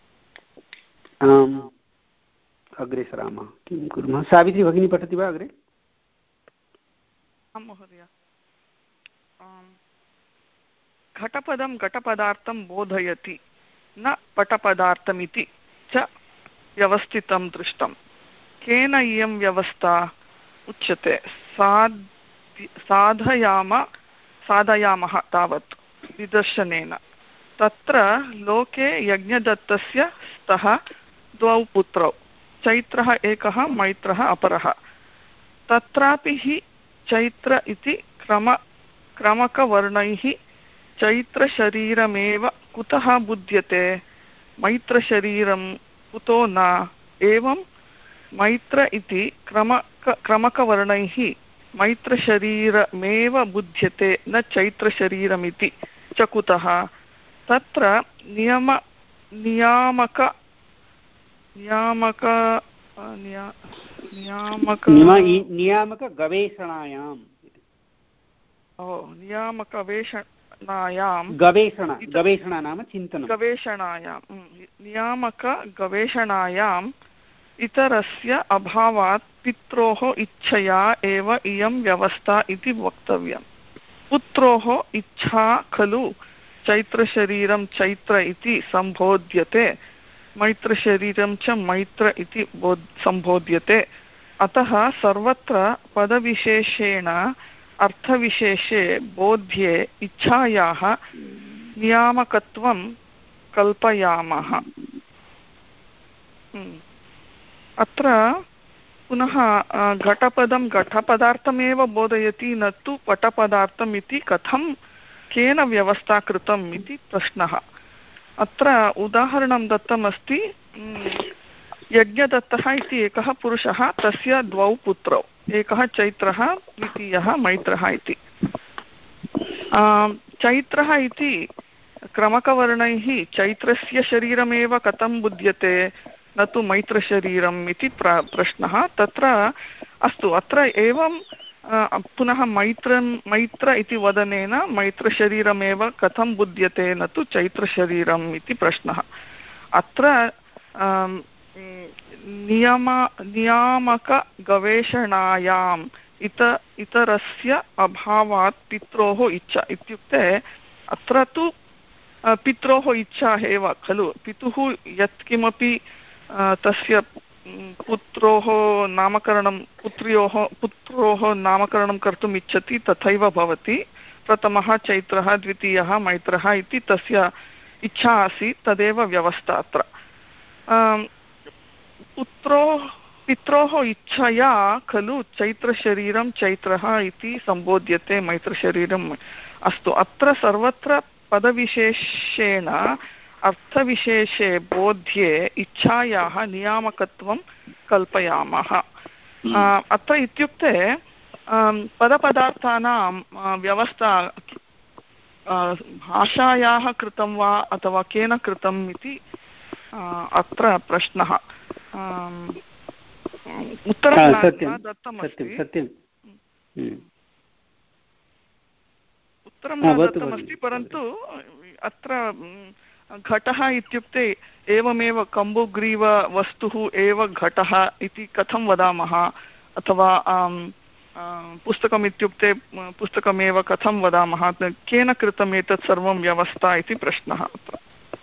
अग्रे सरामः। किं कुर्मः? सावित्री भगिनी पठति वा अग्रे? आं महोदय। घटपदं घटपदार्थं बोधयति न पटपदार्थमिति च व्यवस्थितं दृष्टं। केन इयं व्यवस्था उच्यते? साध्य साधयाम साधयामः तावत् निदर्शनेन। तत्र लोके यज्ञदत्तस्य स्तः द्वौ पुत्रौ, चैत्रः एकः मैत्रः अपरः। तत्रापि हि चैत्र इति क्रम क्रमकवर्णैः चैत्रशरीरमेव कुतः बुध्यते? मैत्रशरीरं कुतो न? एवं मैत्र इति क्रमक क्रमकवर्णैः मैत्रशरीरमेव बुध्यते न चैत्रशरीरमिति च कुतः? तत्र नियम नियामक नियामक नियामक नियामक गवेषणायां नियामकवेषणायां गवेषण गवेषणा नाम चिन्तनं गवेषणायां नियामक गवेषणायाम् इतरस्य अभावात् पित्रोः इच्छया एव इयं व्यवस्था इति वक्तव्यम्। पुत्रोः इच्छा खलु चैत्रशरीरं चैत्र इति सम्बोध्यते, मैत्रशरीरं च मैत्र इति सम्बोध्यते। अतः सर्वत्र पदविशेषेण अर्थविशेषे बोध्ये इच्छायाः नियामकत्वं कल्पयामः। अत्र पुनः घटपदं घटपदार्थमेव बोधयति न तु पटपदार्थम् इति कथं केन व्यवस्था कृतम् इति प्रश्नः। अत्र उदाहरणं दत्तमस्ति। यज्ञदत्तः इति एकः पुरुषः, तस्य द्वौ पुत्रौ, एकः चैत्रः द्वितीयः मैत्रः इति। चैत्रः इति क्रमकवर्णैः चैत्रस्य शरीरमेव कथं बुध्यते न तु मैत्रशरीरम् इति प्र प्रश्नः। तत्र अस्तु, अत्र एवं पुनः मैत्रं मैत्र इति वदनेन मैत्रशरीरमेव कथं बुध्यते न तु चैत्रशरीरम् इति प्रश्नः। अत्र नियम नियामकगवेषणायाम् इत इतरस्य अभावात् पित्रोः इच्छा इत्युक्ते अत्र तु पित्रोः इच्छा एव खलु। पितुः यत्किमपि तस्य पुत्रोः नामकरणं पुत्र्योः पुत्रोः नामकरणं कर्तुम् इच्छति तथैव भवति। प्रथमः चैत्रः, द्वितीयः मैत्रः इति तस्य इच्छा आसीत्, तदेव व्यवस्था अत्र। पुत्रोः पित्रोः इच्छया खलु चैत्रशरीरं चैत्रः इति सम्बोध्यते, मैत्रशरीरम्। अस्तु, अत्र सर्वत्र पदविशेषेण अर्थविशेषे बोध्ये इच्छायाः नियामकत्वं कल्पयामः। अत्र इत्युक्ते पदपदार्थानां व्यवस्था भाषायाः कृतं वा अथवा केन कृतम् इति अत्र प्रश्नः। उत्तरं दत्तमस्ति उत्तरं न दत्तमस्ति परन्तु अत्र घटः इत्युक्ते एवमेव कम्बुग्रीववस्तुः एव घटः इति कथं वदामः, अथवा पुस्तकम् इत्युक्ते पुस्तकमेव कथं वदामः, केन कृतम् एतत् सर्वं व्यवस्था इति प्रश्नः अत्र।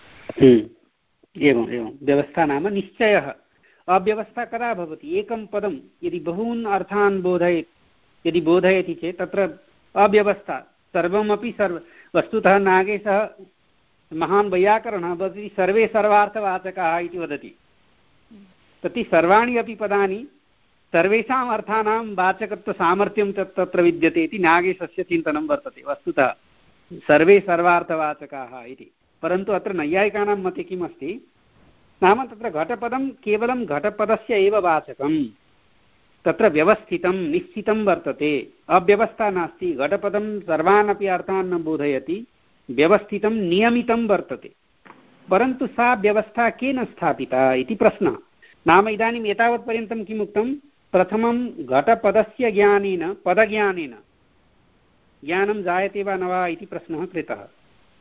एवम् एवं व्यवस्था नाम निश्चयः। अव्यवस्था कदा भवति? एकं पदं यदि बहून् अर्थान् बोधयेत् यदि बोधयति चेत् तत्र अव्यवस्था। सर्वमपि सर्व वस्तुतः नागेशः महान् वैयाकरणः वदति सर्वे सर्वार्थवाचकाः इति वदति। तर्हि सर्वाणि अपि पदानि सर्वेषाम् अर्थानां वाचकत्वसामर्थ्यं तत् तत्र विद्यते इति नागेशस्य चिन्तनं वर्तते। वस्तुतः सर्वे सर्वार्थवाचकाः इति। परन्तु अत्र नैयायिकानां मते किम् अस्ति नाम तत्र घटपदं केवलं घटपदस्य एव वाचकं, तत्र व्यवस्थितं निश्चितं वर्तते, अव्यवस्था नास्ति। घटपदं सर्वान् अपि अर्थान् न बोधयति, व्यवस्थितं नियमितं वर्तते। परन्तु सा व्यवस्था केन स्थापिता इति प्रश्नः। नाम इदानीम् एतावत्पर्यन्तं किम् उक्तं? प्रथमं घटपदस्य ज्ञानेन पदज्ञानेन ज्ञानं जायते वा न वा इति प्रश्नः कृतः।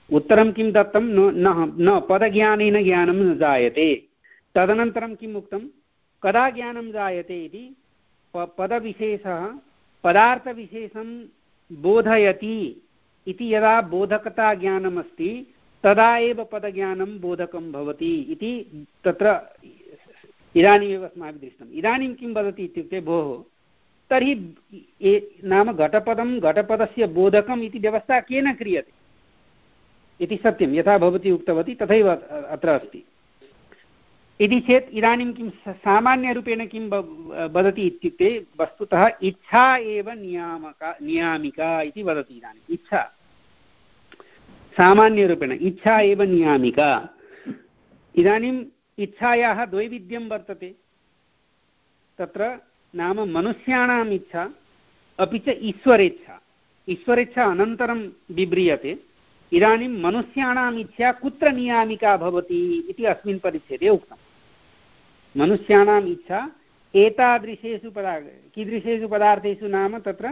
उत्तरं किं दत्तं न न पदज्ञानेन ज्ञानं न जायते। तदनन्तरं किम् उक्तं कदा ज्ञानं जायते इति पदविशेषः पदार्थविशेषं बोधयति इति यदा बोधकता ज्ञानमस्ति तदा एव पदज्ञानं बोधकं भवति इति तत्र इदानीमेव अस्माभिः दृष्टम्। इदानीं किं वदति इत्युक्ते भोः तर्हि नाम घटपदं घटपदस्य बोधकम् इति व्यवस्था केन क्रियते इति सत्यं यथा भवती उक्तवती तथैव अत्र अस्ति इति चेत् इदानीं किं सामान्यरूपेण किं वदति इत्युक्ते वस्तुतः इच्छा एव नियामका नियामिका इति वदति। इदानीम् इच्छा सामान्यरूपेण इच्छा एव नियामिका। इदानीम् इच्छायाः द्वैविध्यं वर्तते तत्र नाम मनुष्याणाम् इच्छा अपि च ईश्वरेच्छा। ईश्वरेच्छा अनन्तरं विव्रियते। इदानीं मनुष्याणाम् इच्छा कुत्र नियामिका भवति इति अस्मिन् परिच्छेदे उक्तम्। मनुष्याणाम् इच्छा एतादृशेषु पदार्थ कीदृशेषु पदार्थेषु नाम तत्र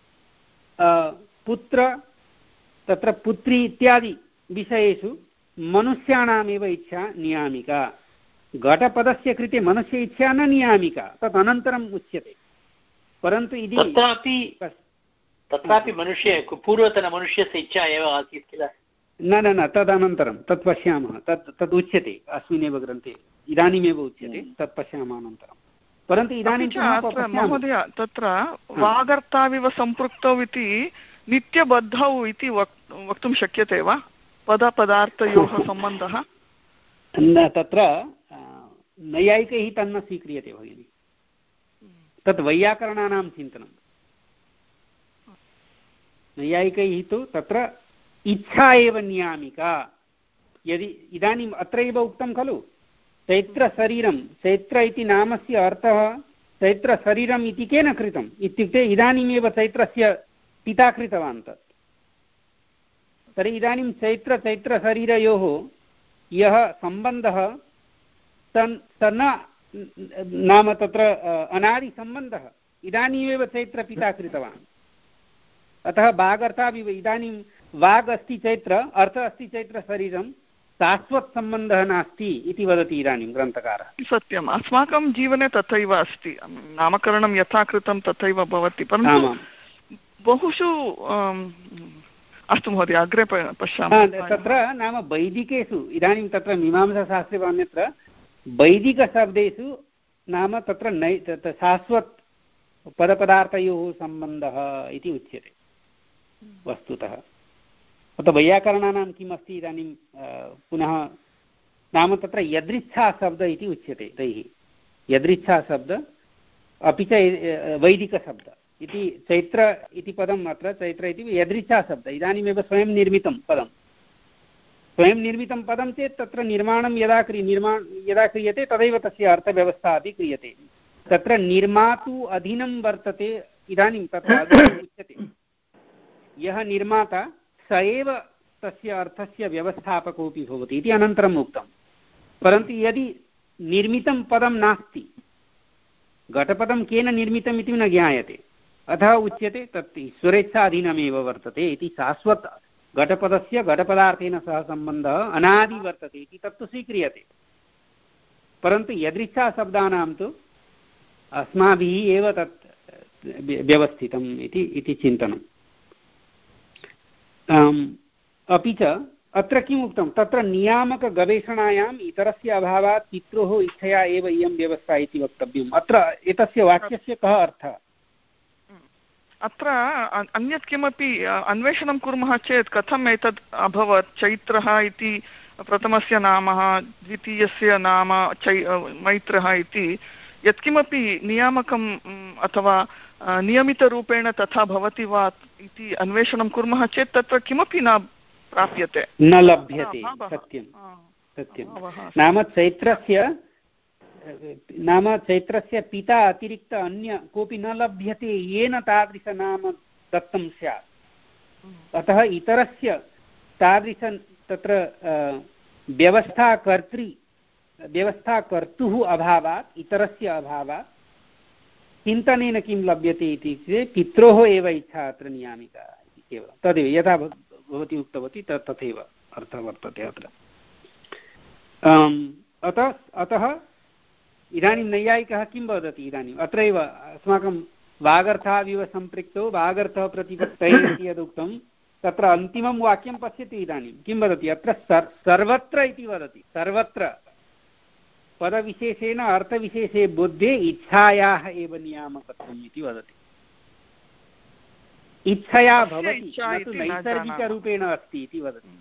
पुत्र तत्र पुत्री इत्यादि विषयेषु मनुष्याणामेव इच्छा नियामिका। घटपदस्य कृते मनुष्य इच्छा न नियामिका तत् अनन्तरम् उच्यते। परन्तु इति तत्रापि तत्रापि मनुष्य पूर्वतनमनुष्यस्य इच्छा एव आसीत् किल? न न न तदनन्तरं तत् पश्यामः। तत् तद् उच्यते अस्मिन्नेव ग्रन्थे इदानीमेव उच्यते तत् पश्यामः अनन्तरं। परन्तु इदानीं महोदय तत्र वागर्ताविव सम्पृक्तौ इति नित्यबद्धौ इति वक्तुं शक्यते वा पदपदार्थयोः सम्बन्धः? न तत्र नैयायिकैः तन्न स्वीक्रियते भगिनि। तत् वैयाकरणानां चिन्तनं। नैयायिकैः तु तत्र इच्छा एव नियामिका। यदि इदानीम् अत्रैव उक्तं खलु चैत्रशरीरं चैत्र इति नामस्य अर्थः चैत्रशरीरम् इति केन कृतम् इत्युक्ते इदानीमेव चैत्रस्य पिता कृतवान् तत्। तर्हि इदानीं चैत्र चैत्रशरीरयोः यः सम्बन्धः तन् स न नाम तत्र अनादिसम्बन्धः इदानीमेव चैत्रपिता कृतवान्। अतः वागर्थाविव इदानीं वाग् अस्ति चैत्र अर्थः अस्ति चैत्रशरीरं शाश्वतसम्बन्धः नास्ति इति वदति इदानीं ग्रन्थकारः। सत्यम् अस्माकं जीवने तथैव अस्ति। नामकरणं यथा कृतं तथैव भवति। परन्तु बहुषु अस्तु महोदय अग्रे पश्यामः। तत्र नाम वैदिकेषु इदानीं तत्र मीमांसाशास्त्रे वा अन्यत्र वैदिकशब्देषु नाम तत्र नै शाश्वत पदपदार्थयोः सम्बन्धः इति उच्यते वस्तुतः। अतः वैयाकरणानां किम् अस्ति इदानीं पुनः नाम तत्र यदृच्छाशब्द इति उच्यते तैः। यदृच्छाशब्द अपि च वैदिकशब्द इति चैत्र इति पदम् अत्र चैत्र इति यदृच्छाशब्द इदानीमेव स्वयं निर्मितं पदं। स्वयं निर्मितं पदं चेत् तत्र निर्माणं यदा क्रिय निर्माण यदा क्रियते तदैव तस्य अर्थव्यवस्था अपि क्रियते। तत्र निर्मातु अधीनं वर्तते। इदानीं तत्र उच्यते यः निर्माता स एव तस्य अर्थस्य व्यवस्थापकोऽपि भवति इति अनन्तरम् उक्तं। परन्तु यदि निर्मितं पदं नास्ति घटपदं केन निर्मितम् इति न ज्ञायते अतः उच्यते तत् ईश्वरेच्छाधीनमेव वर्तते इति। शाश्वत घटपदस्य घटपदार्थेन सह सम्बन्धः अनादि वर्तते इति तत्तु स्वीक्रियते। परन्तु यदृच्छाशब्दानां तु अस्माभिः एव तत् व्यवस्थितम् इति चिन्तनम्। अपि च अत्र किम् उक्तं तत्र नियामकगवेषणायाम् इतरस्य अभावात् पित्रोः इच्छया एव इयं व्यवस्था इति वक्तव्यम्। अत्र एतस्य वाक्यस्य कः अर्थः? अत्र अन्यत् किमपि अन्वेषणं कुर्मः चेत् कथम् एतत् अभवत्? चैत्रः इति प्रथमस्य नाम द्वितीयस्य नाम चै मैत्रः इति यत्किमपि नियामकम् अथवा नियमितरूपेण तथा भवति वा इति अन्वेषणं कुर्मः चेत् तत्र किमपि न प्राप्यते, न लभ्यते। सत्यं सत्यं नाम चैत्रस्य नाम चैत्रस्य पिता अतिरिक्त अन्य कोऽपि न लभ्यते येन तादृशनाम दत्तं स्यात्। अतः इतरस्य तादृश तत्र व्यवस्थाकर्तृ व्यवस्थाकर्तुः अभावात् इतरस्य अभावात् चिन्तनेन किं लभ्यते इति चेत् पित्रोः एव इच्छा अत्र नियामिका इति केवलं तदेव यथा भवती उक्तवती तत् तथैव अर्थः वर्तते अत्र। अतः अतः इदानीं नैयायिकः किं वदति इदानीम् अत्रैव अस्माकं वागर्थाविव सम्पृक्तौ वागर्थः प्रतिपत्तये इति यदुक्तं तत्र अन्तिमं वाक्यं पश्यति इदानीं किं वदति अत्र सर् सर्वत्र इति वदति सर्वत्र पदविशेषेण अर्थविशेषे बुद्धे इच्छायाः एव नियामकत्वम् इति वदति। इच्छया भवति न तु नैसर्गिकरूपेण अस्ति इति वदति।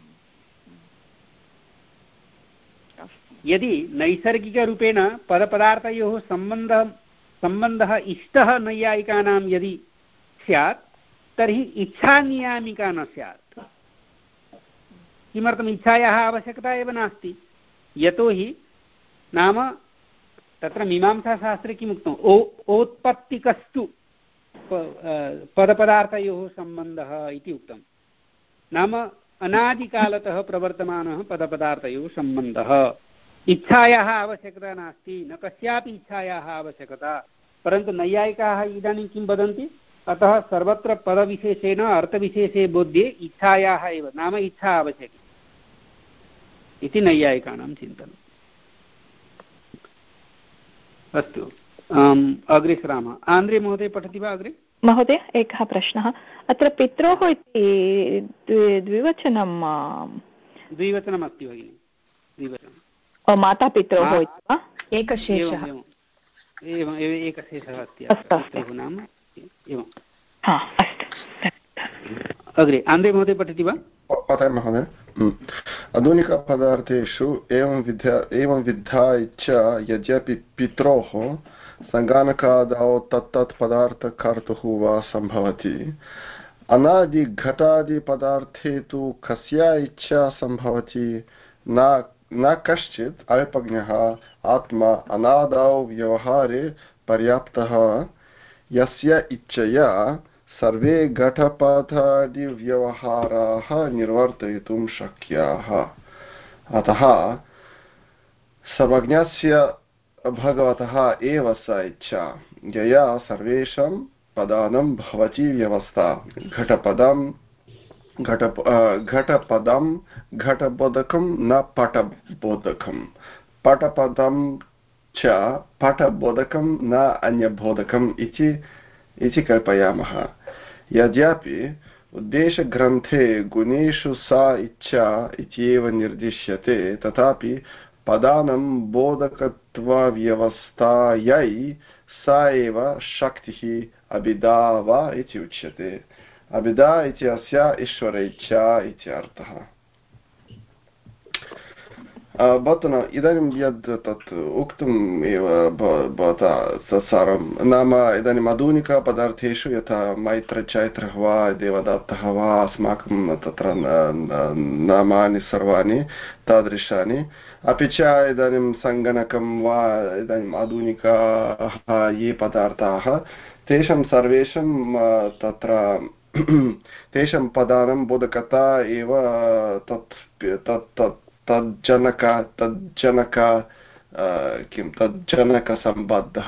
यदि नैसर्गिकरूपेण पदपदार्थयोः सम्बन्धः सम्बन्धः इष्टः नैयायिकानां यदि स्यात् तर्हि इच्छानियामिका न स्यात्। किमर्थम् इच्छायाः आवश्यकता एव नास्ति यतोहि नाम तत्र मीमांसाशास्त्रे किमुक्तम् ओ औत्पत्तिकस्तु पदपदार्थयोः सम्बन्धः इति उक्तं नाम अनादिकालतः प्रवर्तमानः पदपदार्थयोः सम्बन्धः। इच्छायाः आवश्यकता नास्ति न कस्यापि इच्छायाः आवश्यकता परन्तु नैयायिकाः इदानीं किं वदन्ति अतः सर्वत्र पदविशेषेण अर्थविशेषे बोध्ये इच्छायाः एव नाम इच्छा आवश्यकी इति नैयायिकानां चिन्तनम्। अस्तु अग्रे सरामः। आन्द्रे महोदय पठति वा अग्रे? महोदय एकः प्रश्नः अत्र पित्रोः इति द्विवचनं द्विवचनम् अस्ति भगिनि द्विवचनं मातापित्रोः इति वा एकशेषः एवम् एकशेषः अस्ति पित्रोः नाम एवम् अस्तु अग्रे आन्द्रे महोदय पठति वा? पठामि महोदय। आधुनिकपदार्थेषु एवं विद्या एवं विद्धा इच्छा यद्यपि पित्रोः सङ्गानकादौ तत्तत् पदार्थकर्तुः वा सम्भवति अनादिघटादिपदार्थे तु कस्य इच्छा सम्भवति न न कश्चित् अल्पज्ञः आत्मा अनादौ व्यवहारे पर्याप्तः यस्य इच्छया सर्वे घटपदादिव्यवहाराः निर्वर्तयितुं शक्याः। अतः सर्वज्ञस्य भगवतः एव स इच्छा यया सर्वेषां पदानां भवति व्यवस्था घटपदं घट घटपदं घटबोधकं न पटबोधकं पटपदं च पटबोधकं न अन्यबोधकम् इति इति कल्पयामः। यद्यपि उद्देशग्रन्थे गुणेषु सा इच्छा इत्येव निर्दिश्यते तथापि पदानां बोधकत्वव्यवस्थायै सा एव शक्तिः अभिधा वा इति उच्यते। अभिधा इत्यस्य ईश्वर इच्छा इत्यर्थः। भवतु इदानीं यद् तत् उक्तम् एव भवता तत्सारं नाम इदानीम् आधुनिकपदार्थेषु यथा मैत्रचैत्रः वा देवदत्तः वा अस्माकं तत्र नामानि सर्वाणि तादृशानि अपि च इदानीं सङ्गणकं वा इदानीम् आधुनिकाः ये पदार्थाः तेषां सर्वेषां तत्र तेषां पदानां बोधकता एव तत् तत् तज्जनक तज्जनक किं तज्जनकसम्बद्धः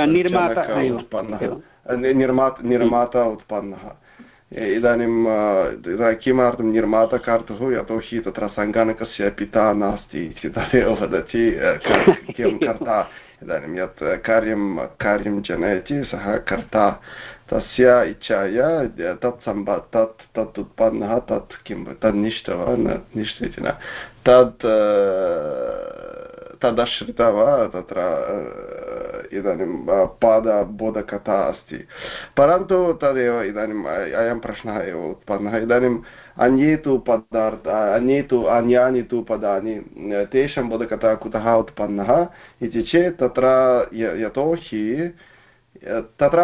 निर्माता निर्माता उत्पन्नः। इदानीं किमर्थं निर्माताकर्तुः यतोहि तत्र सङ्गणकस्य पिता नास्ति इति तदेव वदति किं कर्ता इदानीं यत् कार्यं कार्यं जनयति सः कर्ता तस्य इच्छाया तत् सम्ब तत् तत् उत्पन्नः तत् किं तन्निष्ठ वा न निष्ठ इति न तत् तदाश्रिता वा तत्र इदानीं पादबोधकता अस्ति। परन्तु तदेव इदानीम् अयं प्रश्नः एव उत्पन्नः। इदानीम् अन्ये तु पदार्थ अन्ये तु अन्यानि तु पदानि तेषां बोधकता कुतः उत्पन्नः इति चेत् तत्र यतोहि तत्र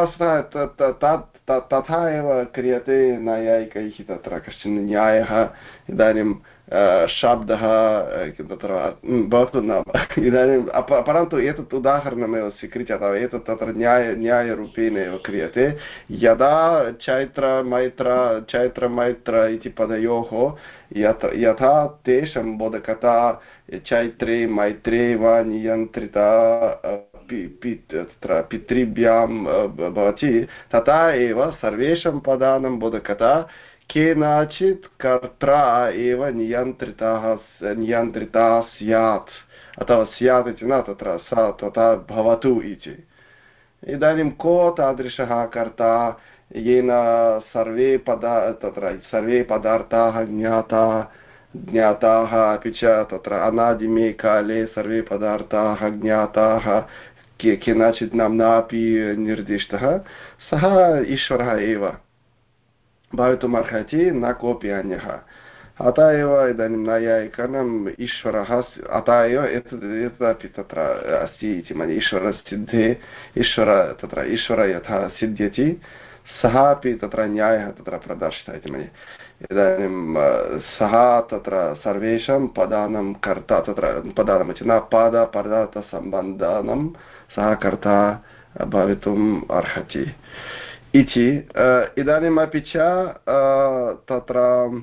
तथा एव क्रियते नैयायिकैः तत्र कश्चन न्यायः। इदानीं शब्दः तत्र भवतु नाम इदानीं परन्तु एतत् उदाहरणमेव स्वीकृत्य अथवा एतत् तत्र न्याय न्यायरूपेण एव क्रियते। यदा चैत्र मैत्र चैत्रमैत्र इति पदयोः यथा तेषां बोधकता चैत्रे मैत्रे वा नियन्त्रिता तत्र पितृभ्यां भवति तथा एव सर्वेषां पदानां बोधकता केनचित् कर्त्रा एव नियन्त्रिताः नियन्त्रिता स्यात् अथवा स्यात् इति न तत्र सा तथा भवतु इति। इदानीं को तादृशः कर्ता येन सर्वे पदा तत्र सर्वे पदार्थाः ज्ञाताः ज्ञाताः अपि च तत्र अनादिमे काले सर्वे पदार्थाः ज्ञाताः केनचित् नाम्नापि निर्दिष्टः सः ईश्वरः एव भवितुमर्हति न कोऽपि अन्यः। अतः एव इदानीं नैयायिकानाम् ईश्वरः अतः एव एतद् एतदपि तत्र अस्ति इति मन्ये ईश्वरसिद्धे ईश्वर तत्र ईश्वर यथा सिद्ध्यति सः अपि तत्र न्यायः तत्र प्रदर्शितः इति मन्ये। इदानीं सः तत्र सर्वेषां पदानां कर्ता तत्र पदानां न पादपदार्थसम्बन्धानां सः कर्ता भवितुम् अर्हति इति। इदानीम् अपि च तत्र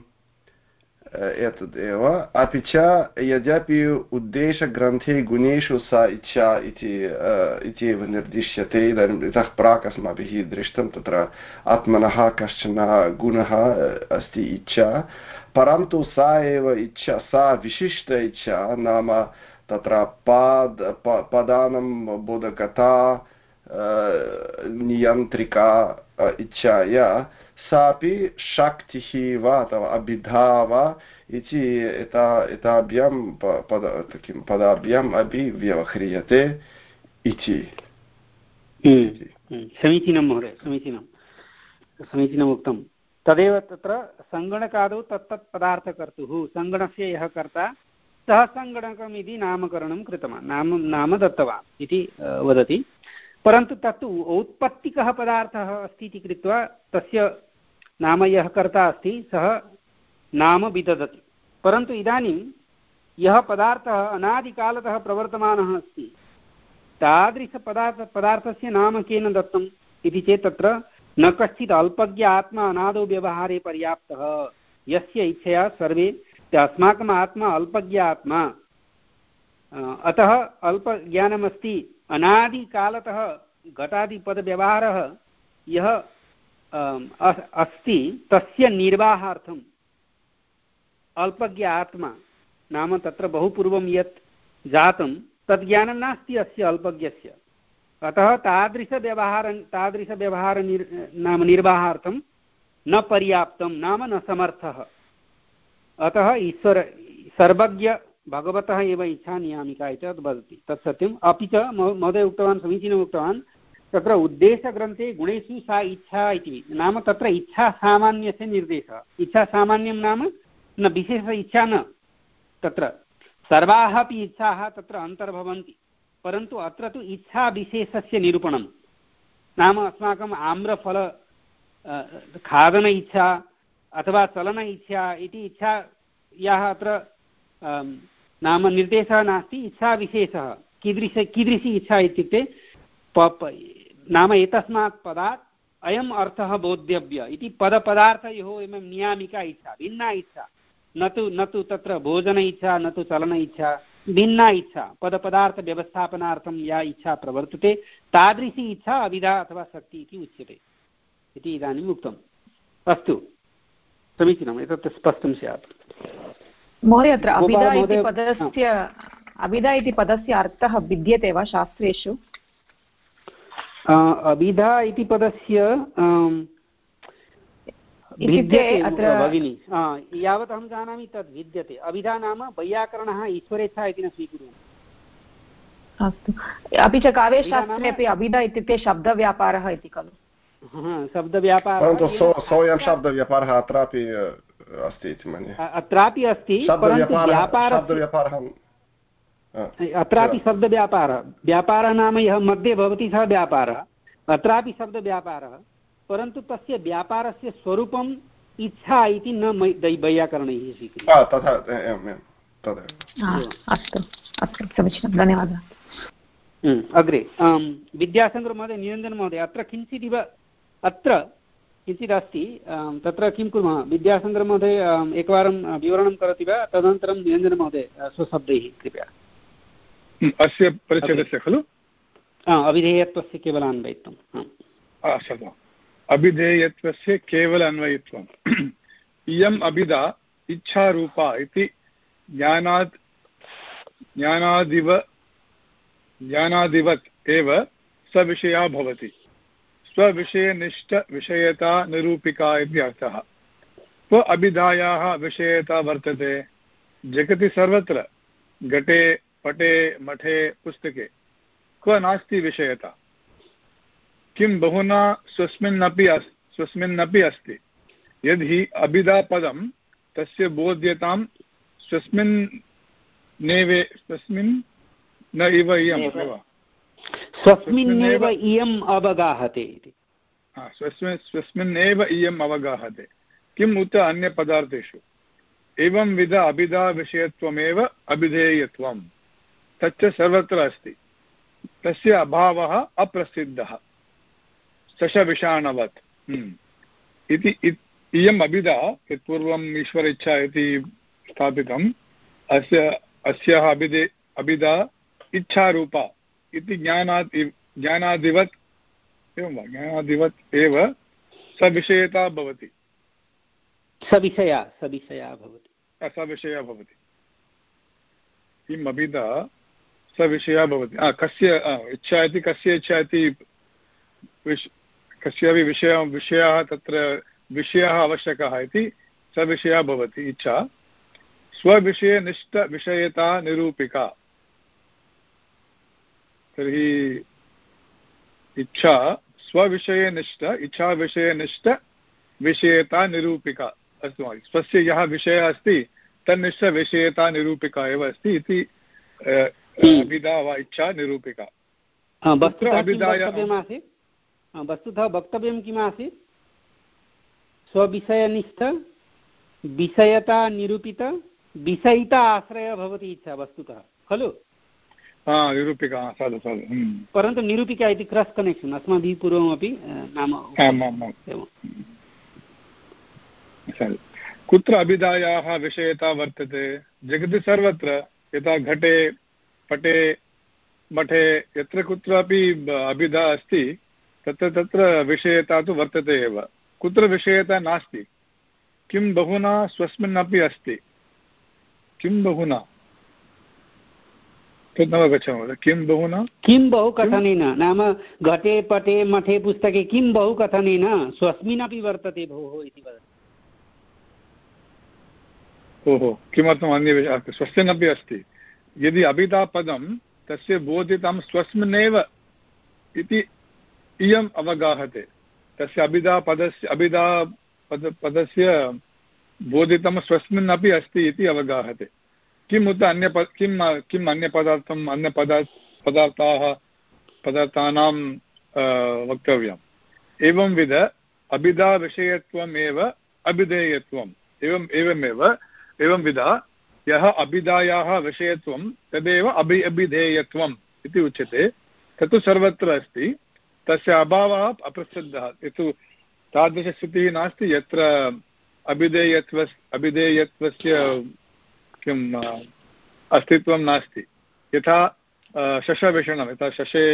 एतदेव अपि च यद्यपि उद्देशग्रन्थे गुणेषु सा इच्छा इति एव निर्दिश्यते। इदानीम् इतः प्राक् अस्माभिः दृष्टं तत्र आत्मनः कश्चन गुणः अस्ति इच्छा, परन्तु सा एव इच्छा सा विशिष्ट इच्छा नाम तत्र पाद पदानां बोधकता नियन्त्रिका इच्छाया सापि शक्तिः वा अथवा अभिधा वा इति एताभ्यां पद किं पदाभ्याम् अपि व्यवह्रियते इति। समीचीनं महोदय, समीचीनं समीचीनम् उक्तं। तदेव तत्र सङ्गणकादौ तत्तत् पदार्थकर्तुः सङ्गणस्य यः कर्ता सः सङ्गणकम् इति नामकरणं कृतवान् नाम नाम दत्तवान् इति वदति। परन्तु तत्तु औत्पत्तिकः पदार्थः अस्ति इति कृत्वा तस्य नाम यः कर्ता अस्ति सः नाम विदधति। परन्तु इदानीं यः पदार्थः अनादिकालतः प्रवर्तमानः अस्ति तादृशपदार्थ पदार्थस्य नाम केन दत्तम् इति चेत् तत्र न कश्चित् अल्पज्ञ आत्मा अनादौ व्यवहारे पर्याप्तः यस्य इच्छया सर्वे अस्माकम् आत्मा अल्पज्ञ आत्मा। अतः अल्पज्ञानमस्ति अनादिकालतः घटादिपदव्यवहारः यः अस्ति तस्य निर्वाहार्थम् अल्पज्ञ आत्मा नाम तत्र बहु पूर्वं यत् जातं तद् ज्ञानं नास्ति अस्य अल्पज्ञस्य। अतः तादृशव्यवहार तादृशव्यवहार निर् नाम निर्वाहार्थं न पर्याप्तं नाम न समर्थः। अतः ईश्वर सर्वज्ञ भगवतः एव इच्छा नियामिका इति वदति तत् सत्यम्। अपि च महोदय उक्तवान् समीचीनम् उक्तवान् तत्र उद्देशग्रन्थे गुणेषु सा इच्छा इति नाम तत्र इच्छा सामान्यस्य निर्देशः। इच्छा सामान्यं नाम न विशेष इच्छा न तत्र सर्वाः अपि इच्छाः तत्र अन्तर्भवन्ति, परन्तु अत्र तु इच्छा विशेषस्य निरूपणं नाम अस्माकम् आम्रफल खादन इच्छा अथवा चलन इच्छा इति इच्छा याः अत्र नाम निर्देशः नास्ति, इच्छा विशेषः कीदृश कीदृशी इच्छा इत्युक्ते नाम एतस्मात् पदात् अयम् अर्थः बोद्धव्य इति पदपदार्थयोः एवं नियामिका इच्छा भिन्ना इच्छा न तु न तु तत्र भोजन इच्छा न तु चलन इच्छा भिन्ना इच्छा पदपदार्थव्यवस्थापनार्थं या इच्छा प्रवर्तते तादृशी इच्छा अविधा अथवा शक्ति इति उच्यते इति इदानीम् उक्तम्। अस्तु समीचीनम्, एतत् स्पष्टं स्यात्। महोदय अत्र अभिधा इति पदस्य अभिधा इति पदस्य अर्थः विद्यते वा शास्त्रेषु? अभिधा इति पदस्य विद्यते अत्र भगिनी, यावत् अहं जानामि तद् विद्यते। अभिधा नाम वैयाकरणः ईश्वरेच्छा इति न स्वीकुर्वन्ति। अस्तु, अपि च काव्यशास्त्रे अपि अभिधा इत्युक्ते शब्दव्यापारः इति खलु? शब्दव्यापारः, परन्तु सोऽयं शब्दव्यापारः अत्रापि अस्ति इति मन्ये। अत्रापि अस्ति, परन्तु व्यापारः अत्रापि शब्दव्यापारः व्यापारः नाम यः मध्ये भवति सः व्यापारः, अत्रापि शब्दव्यापारः, परन्तु तस्य व्यापारस्य स्वरूपम् इच्छा इति न वैयाकरणैः स्वीक्रियते। अस्तु अस्तु समीचीनं, धन्यवादः। अग्रे विद्याशङ्करमहोदय, निरञ्जनमहोदय, अत्र किञ्चिदिव अत्र किञ्चिदस्ति, तत्र किं कुर्मः? विद्याशङ्करमहोदय एकवारं विवरणं करोति वा? तदनन्तरं निरञ्जनमहोदय स्वशब्दैः कृपया। अस्य परिच्छेदस्य खलु अविधेयत्वस्य केवलान्वयित्वम्। अभिधेयत्वस्य केवल अन्वयित्वम् इयम् अभिधा इच्छारूपा इति ज्ञानात् ज्ञानादिव ज्ञानादिवत् एव सविषया भवति। स्वविषयनिष्ठविषयता निरूपिका इति अर्थः। क्व अभिधायाः विषयता वर्तते? जगति सर्वत्र घटे पटे मठे पुस्तके क्व नास्ति विषयता? किं बहुना स्वस्मिन्नपि अस् स्वस्मिन्नपि अस्ति? यदि अभिधापदं तस्य बोध्यतां स्वस्मिन् नेवे स्वस्मिन् न इव इयम् स्वस्मिन्नेव इयम् अवगाहते इति। स्वस्मिन् स्वस्मिन्नेव इयम् अवगाहते किम् उत अन्यपदार्थेषु? एवं विध अभिधा विषयत्वमेव अभिधेयत्वं तच्च सर्वत्र अस्ति। तस्य अभावः अप्रसिद्धः शशविषाणवत् इति। इयम् अभिधा यत्पूर्वम् ईश्वर इच्छा इति स्थापितम् अस्य अस्याः अभिधे अभिधा इच्छारूपा इति ज्ञानात् ज्ञानादिवत् एवं वा ज्ञानादिवत् एव सविषयता भवति। सविषया सविषया भवति सविषया भवति। किम् अभिधा सविषया भवति? कस्य इच्छा इति कस्य इच्छा इति कस्यापि विषय विषयः तत्र विषयः आवश्यकः इति सविषया भवति इच्छा। स्वविषयनिष्ठविषयता निरूपिका। तर्हि इच्छा स्वविषयनिष्ठ इच्छा विषयनिष्ठ विषयता निरूपिका। अस्तु महोदय, स्वस्य यः विषयः अस्ति तन्निष्ठविषयता निरूपिका एव अस्ति इति अभिधा वा इच्छा निरूपिका। वस्तुतः वक्तव्यं किमासीत्? स्वविषयनिष्ठ विषयता निरूपित विषयिता आश्रयः भवति इच्छा वस्तुतः खलु? निरूपिका साधु साधु। परन्तु निरूपिका इति क्रॉस कनेक्शन् अस्माभिः पूर्वमपि नाम। कुत्र अभिधायाः विषयता वर्तते? जगति सर्वत्र। यथा घटे पटे मठे यत्र कुत्रापि अभिधा अस्ति तत्र तत्र विषयता तु वर्तते एव। कुत्र विषयता नास्ति? किं बहुना स्वस्मिन्नपि अस्ति? किं बहुना नवगच्छामः। किं बहुना किं बहु कथनेन नाम घटे पटे मठे पुस्तके किं बहु कथनेन स्वस्मिन्नपि वर्तते भोः इति वदति। ओहो, किमर्थम् अन्य स्वस्मिन्नपि अस्ति? यदि अभिधापदं तस्य बोधितं स्वस्मिन्नेव इति इयम् अवगाहते। तस्य अभिधापदस्य अभिधा पद पदस्य बोधितं स्वस्मिन्नपि अस्ति इति अवगाहते। किम् उत अन्य किम् किम् अन्यपदार्थम् अन्यपदार्थ पदार्थाः पदार्थानां वक्तव्यम्। एवंविध अभिधाविषयत्वमेव अभिधेयत्वम्। एवम् एवमेव एवंविध यः अभिधायाः विषयत्वं तदेव अभि अभिधेयत्वम् इति उच्यते। तत्तु सर्वत्र अस्ति। तस्य अभावः अप्रसिद्धः। यत्तु तादृशस्थितिः नास्ति यत्र अभिधेयत्व अभिधेयत्वस्य किम् अस्तित्वं नास्ति। यथा शशविषणं यथा शशे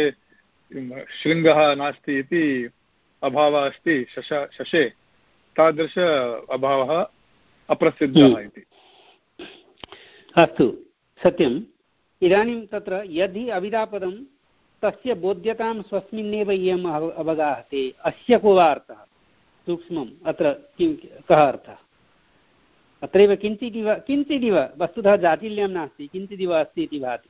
शृङ्गः नास्ति इति अभावः अस्ति शश शशे तादृश अभावः अप्रसिद्धः इति। अस्तु सत्यम्। इदानीं तत्र यदि अभिधापदं तस्य बोध्यतां स्वस्मिन्नेव इयम् अवगाहते अस्य को वा अर्थः? सूक्ष्मम् अत्र किं कः अर्थः? अत्रैव किञ्चिदिव किञ्चिदिव वस्तुतः जाटिल्यं नास्ति किञ्चिदिव अस्ति इति भाति।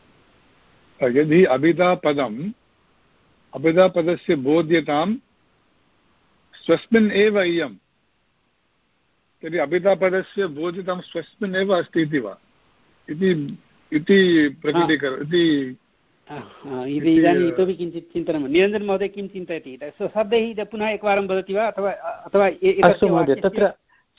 यदि अभिधापदम् अभिधापदस्य बोध्यतां स्वस्मिन् एव इयं तर्हि अभिधापदस्य बोधितं स्वस्मिन् एव अस्ति इति वा इति प्रकटीकर इति इदानीम् इतोपि किञ्चित् चिन्तनं। निरञ्जन महोदय किं चिन्तयति? शब्दैः पुनः एकवारं वदति वा अथवा अथवा अस्तु महोदय, तत्र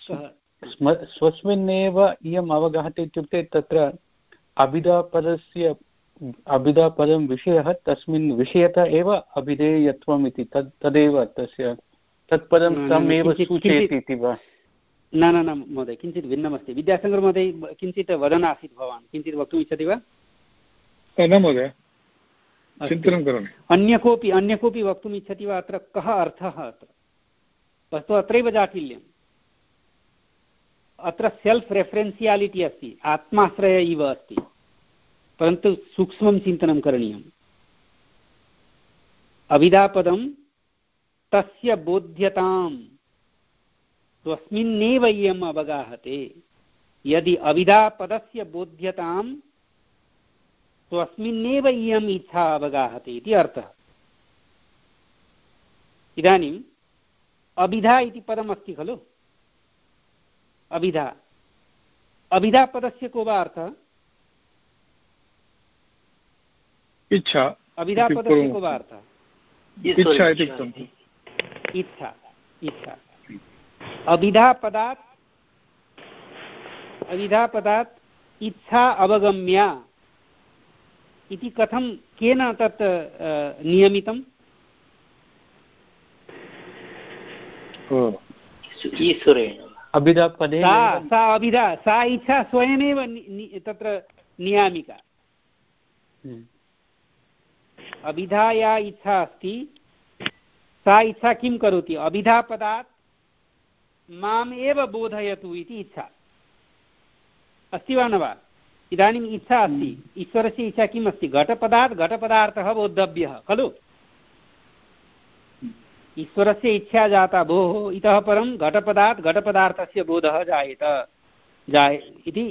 स्वस्मिन्नेव इयम् अवगाहते इत्युक्ते तत्र अभिधापदस्य अभिधापदं विषयः तस्मिन् विषयतः एव अभिधेयत्वम् इति तद् तदेव तस्य तत्पदं तमेव सूचयति इति वा? न न न महोदय, किञ्चित् भिन्नमस्ति। विद्यासागर् महोदय किञ्चित् वदन् आसीत् भवान्, किञ्चित् वक्तुम् इच्छति वा? न महोदय, चिन्तनं करोमि। अन्य कोऽपि अन्य कोऽपि वक्तुम् इच्छति वा? अत्र कः अर्थः? अत्र वस्तु अत्रैव जाटिल्यम्। अत्र सेल्फ् रेफरेन्शियालिटि अस्ति, आत्माश्रय इव अस्ति, परन्तु सूक्ष्मं चिन्तनं करणीयम्। अविदापदं तस्य बोध्यतां स्वस्मिन्नेव इयम् अवगाहते। यदि अविदापदस्य बोध्यतां स्वस्मिन्नेव इयम् इच्छा अवगाहते इति अर्थः। इदानीम् अभिधा इति पदमस्ति खलु, अभिधा, अभिधापदस्य को वा अर्थः? इच्छा। अभिधापदस्य को वा अर्थः? इच्छा इति उक्तम्। इच्छा, इच्छा। अभिधापदात् अभिधापदात् इच्छा अवगम्या इति कथं, केन तत् नियमितम्? ईश्वरेण। अभिधापदे सा सा अभिधा, सा इच्छा स्वयमेव तत्र नियामिका। अभिधाया इच्छा अस्ति, सा इच्छा किं करोति? अभिधापदात् माम् एव बोधयतु इति इच्छा अस्ति वा न वा? इदानीम् इच्छा अस्ति, ईश्वरस्य इच्छा किम् अस्ति? घटपदात् घटपदार्थः बोद्धव्यः खलु। ईश्वरस्य इच्छा जाता, भोः इतः परं घटपदात् घटपदार्थस्य बोधः जायेत जाय इति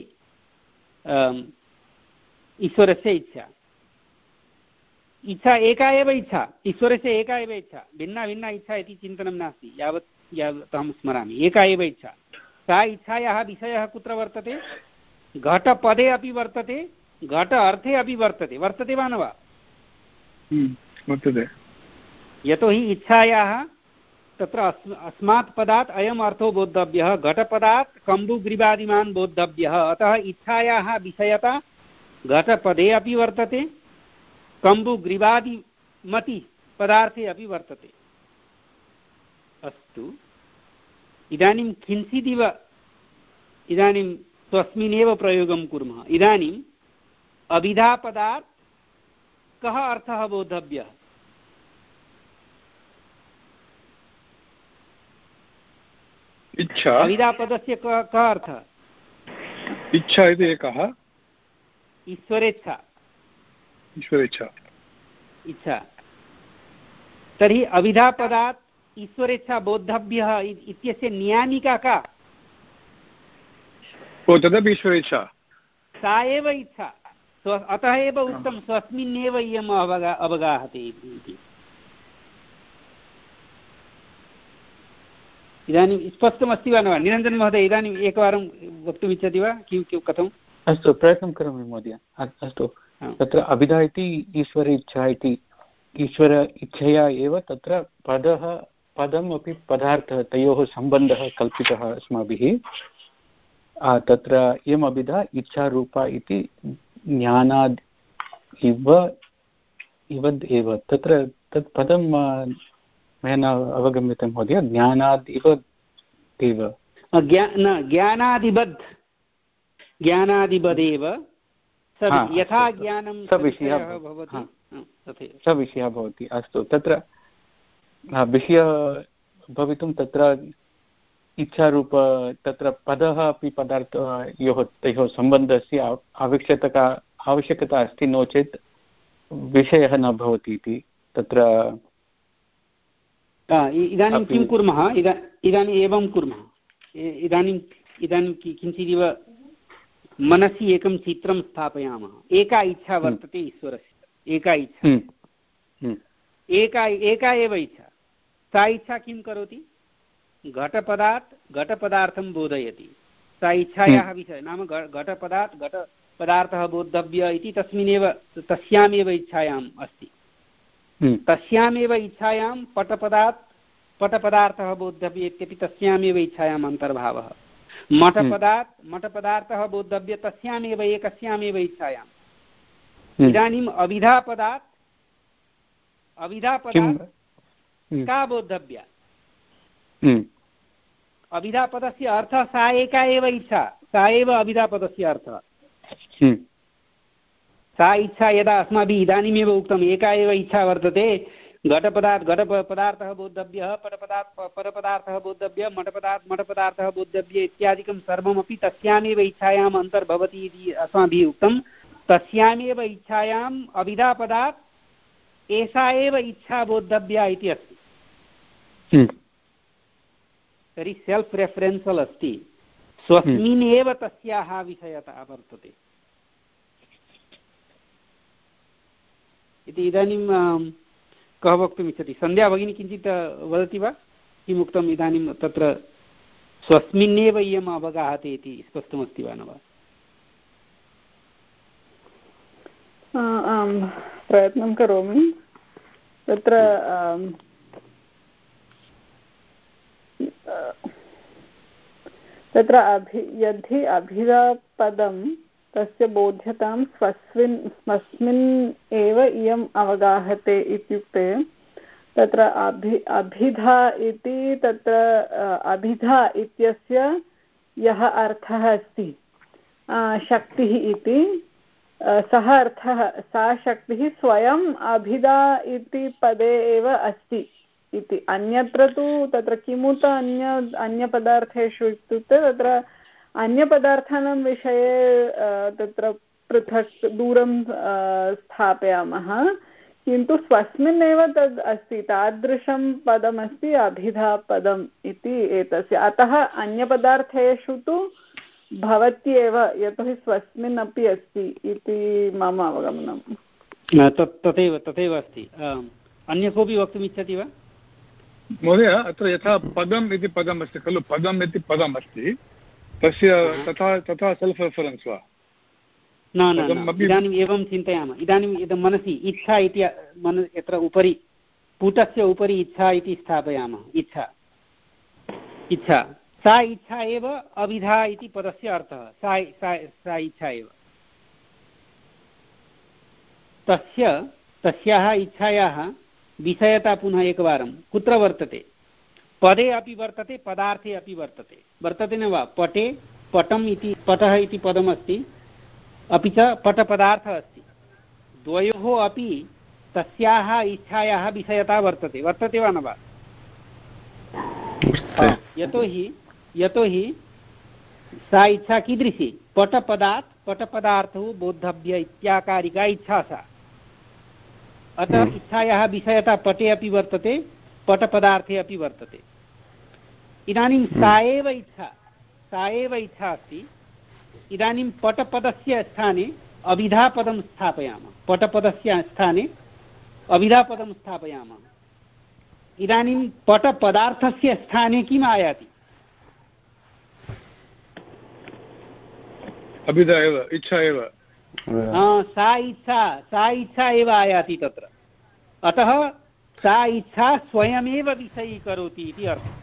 ईश्वरस्य इच्छा। इच्छा एका एव इच्छा, ईश्वरस्य एका एव इच्छा, भिन्ना भिन्ना इच्छा इति चिन्तनं नास्ति। यावत् यावत् अहं स्मरामि, एका एव इच्छा। सा इच्छायाः विषयः कुत्र वर्तते? घटपदे अपि वर्तते, घट अर्थे अपि वर्तते। वर्तते वा न वा? वर्तते। यतोहि इच्छायाः तत्र अस्मात् पदात् अयम् अर्थो बोद्धव्यः, घटपदात् कम्बुग्रीवादिमान् बोद्धव्यः। अतः इच्छायाः विषयता घटपदे अपि वर्तते, कम्बुग्रीवादिमति पदार्थे अपि वर्तते। अस्तु, इदानीं किञ्चिदिव इदानीं स्वस्मिन्नेव प्रयोगं कुर्मः। इदानीम् अभिधापदात् कः अर्थः बोद्धव्यः? इच्छा। अभिधापदस्य कः कः अर्थः? इच्छा इति एकः। ईश्वरेच्छा। ईश्वरेच्छा। इच्छा। तर्हि अभिधापदात् ईश्वरेच्छा बोद्धव्यः इत्यस्य नियामिका का? ओ तदपि ईश्वरेच्छा। सा एव इच्छा। अतः एव उक्तं स्वस्मिन्नेव इयम् अवगा अवगाहते इति। इदानीं स्पष्टमस्ति वा न वा? निरञ्जन महोदय, इदानीम् एकवारं वक्तुमिच्छति वा? किं किं कथम्? अस्तु, प्रयत्नं करोमि महोदय। अस्तु, तत्र अभिधा इति ईश्वर इच्छा इति, ईश्वर इच्छया एव तत्र पदः पदम् अपि पदार्थः, तयोः सम्बन्धः कल्पितः अस्माभिः। तत्र इयम् अभिधा इच्छारूपा इति ज्ञानाद् इव इवद् एव। तत्र तत् पदं मया न अवगम्यते महोदय। ज्ञानाद् इव एव। ज्ञानादिबद् ज्ञानादिबदेव यथा ज्ञानं सविषयः सविषयः भवति। अस्तु, तत्र विषयः भवितुं तत्र इच्छारूप तत्र पदः अपि पदार्थयोः तयोः सम्बन्धस्य आवश्यकता आवश्यकता अस्ति, नो चेत् विषयः न भवति इति। तत्र इदानीं किं कुर्मः? इदा इदानीम् एवं कुर्मः। इदानीम् इदानीं किञ्चिदिव मनसि एकं चित्रं स्थापयामः। एका इच्छा वर्तते ईश्वरस्य, एका इच्छा, एका एका एव इच्छा। सा इच्छा किं करोति? घटपदात् घटपदार्थं बोधयति। सा इच्छायाः विषयः नाम घटपदात् घटपदार्थः बोद्धव्य इति तस्मिन्नेव तस्यामेव इच्छायाम् अस्ति। तस्यामेव इच्छायां पटपदात् पटपदार्थः बोद्धव्य इत्यपि तस्यामेव इच्छायाम् अन्तर्भावः। मठपदात् मठपदार्थः बोद्धव्य तस्यामेव एकस्यामेव इच्छायाम्। इदानीम् अभिधापदात् अभिधापदात् का बोद्धव्या? अभिधापदस्य अर्थः सा एका एव इच्छा, सा एव अभिधापदस्य अर्थः। सा इच्छा यदा अस्माभिः इदानीमेव उक्तम्, एका एव इच्छा वर्तते, घटपदार्थ घटपदार्थः बोद्धव्यः, पटपदार्थ परपदार्थः बोद्धव्यः, मठपदार्थ मठपदार्थः बोद्धव्यः इत्यादिकं सर्वमपि तस्यामेव इच्छायाम् अन्तर्भवति इति अस्माभिः उक्तं। तस्यामेव इच्छायाम् अभिधापदात् एषा एव इच्छा बोद्धव्या इति अस्ति। तर्हि सेल्फ् रेफरेन्सल् अस्ति, स्वस्मिन् एव तस्याः विषयता वर्तते इति। इदानीं कः वक्तुम् इच्छति? सन्ध्या भगिनी किञ्चित् वदति वा? किमुक्तम् इदानीं तत्र स्वस्मिन्नेव इयम् अवगाहते इति स्पष्टमस्ति वा न वा? आम्, प्रयत्नं करोमि। तत्र तत्र अभि यदि अभिधापदं तस्य बोध्यतां स्वस्मिन् स्वस्मिन् एव इयम् अवगाहते इत्युक्ते तत्र अभि अभिधा इति तत्र अभिधा इत्यस्य यः अर्थः अस्ति शक्तिः इति, सः अर्थः सा शक्तिः स्वयम् अभिधा इति पदे एव अस्ति इति। अन्यत्र तु तत्र किमुत अन्य अन्यपदार्थेषु इत्युक्ते तत्र अन्यपदार्थानां विषये तत्र पृथक् दूरं स्थापयामः, किन्तु स्वस्मिन्नेव तद् अस्ति, तादृशं पदमस्ति अभिधापदम् इति एतस्य। अतः अन्यपदार्थेषु तु भवत्येव, यतोहि स्वस्मिन् अपि अस्ति इति मम अवगमनम्। तथैव तथैव अस्ति। अन्य कोऽपि वक्तुम् इच्छति वा? महोदय, अत्र यथा पदम् इति पदम् अस्ति खलु, पदम् इति पदम् अस्ति, तस्य तथा तथा सेल्फ् रेफरेन्स् वा? न न, इदानीम् एवं चिन्तयामः। इदानीम् इदं मनसि इच्छा इति मन यत्र उपरि पुटस्य उपरि इच्छा इति स्थापयामः। इच्छा इच्छा सा इच्छा एव अभिधा इति पदस्य अर्थः। सा सा सा इच्छा एव तस्य तस्याः इच्छायाः विषयता पुनः एकवारं कुत्र वर्तते? पदे अपि वर्तते, पदार्थे अपि वर्तते वर्तते न वा? पटे पटम् इति पटः इति पदमस्ति, अपि च पटपदार्थः अस्ति। द्वयोः अपि तस्याः इच्छायाः विषयता वर्तते वर्तते वा न वा? यतोहि यतोहि सा इच्छा कीदृशी? पटपदात् पटपदार्थो बोद्धव्य इत्याकारिका इच्छा सा। अतः इच्छायाः विषयता पटे अपि वर्तते, पटपदार्थे अपि वर्तते। इदानीं सा एव इच्छा सा एव इच्छा अस्ति। इदानीं पटपदस्य स्थाने अभिधापदं स्थापयामः। पटपदस्य स्थाने अभिधापदं स्थापयामः। इदानीं पटपदार्थस्य स्थाने किम् आयाति? अभिधा एव, इच्छा एव। सा इच्छा सा इच्छा एव आयाति तत्र। अतः सा इच्छा स्वयमेव विषयीकरोति इति अर्थः।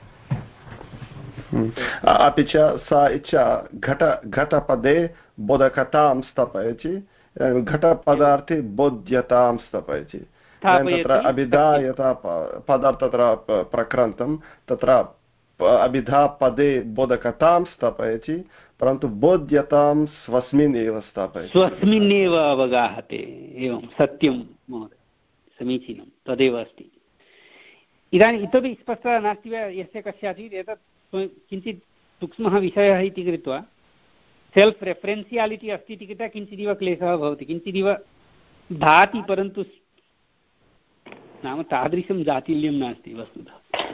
अपि च सा इच्छा घट घटपदे बोधकतां स्थापयति, घटपदार्थे बोध्यतां स्थापयति। तत्र अभिधा यथा पदार्थ तत्र प्रक्रान्तं, तत्र अभिधा पदे बोधकतां स्थापयति, परन्तु बोध्यतां स्वस्मिन् एव स्थापयति। स्वस्मिन्नेव अवगाहते। एवं सत्यं महोदय, समीचीनं, तदेव अस्ति। इदानीम् इतोपि स्पष्टता नास्ति वा यस्य कस्याचित्? एतत् किञ्चित् सूक्ष्मः विषयः इति कृत्वा सेल्फ् रेफरेन्सियालिटि अस्ति इति कृत्वा किञ्चिदिव क्लेशः भवति, किञ्चिदिव भाति, परन्तु नाम तादृशं जातिल्यं नास्ति वस्तुतः।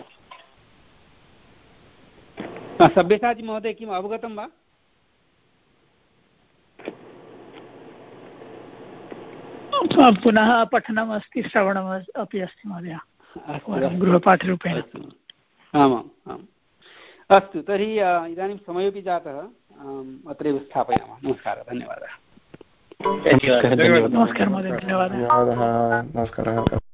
सब्यसाचि महोदय, किम् अवगतं वा? पुनः पठनम् अस्ति, श्रवणम् अपि अस्ति महोदय, गृहपाठरूपेण। आमाम् आम्, अस्तु। तर्हि इदानीं समयोपि जातः, अत्रैव स्थापयामः। नमस्कारः, धन्यवादः। नमस्कारः महोदय, धन्यवादः। नमस्कारः।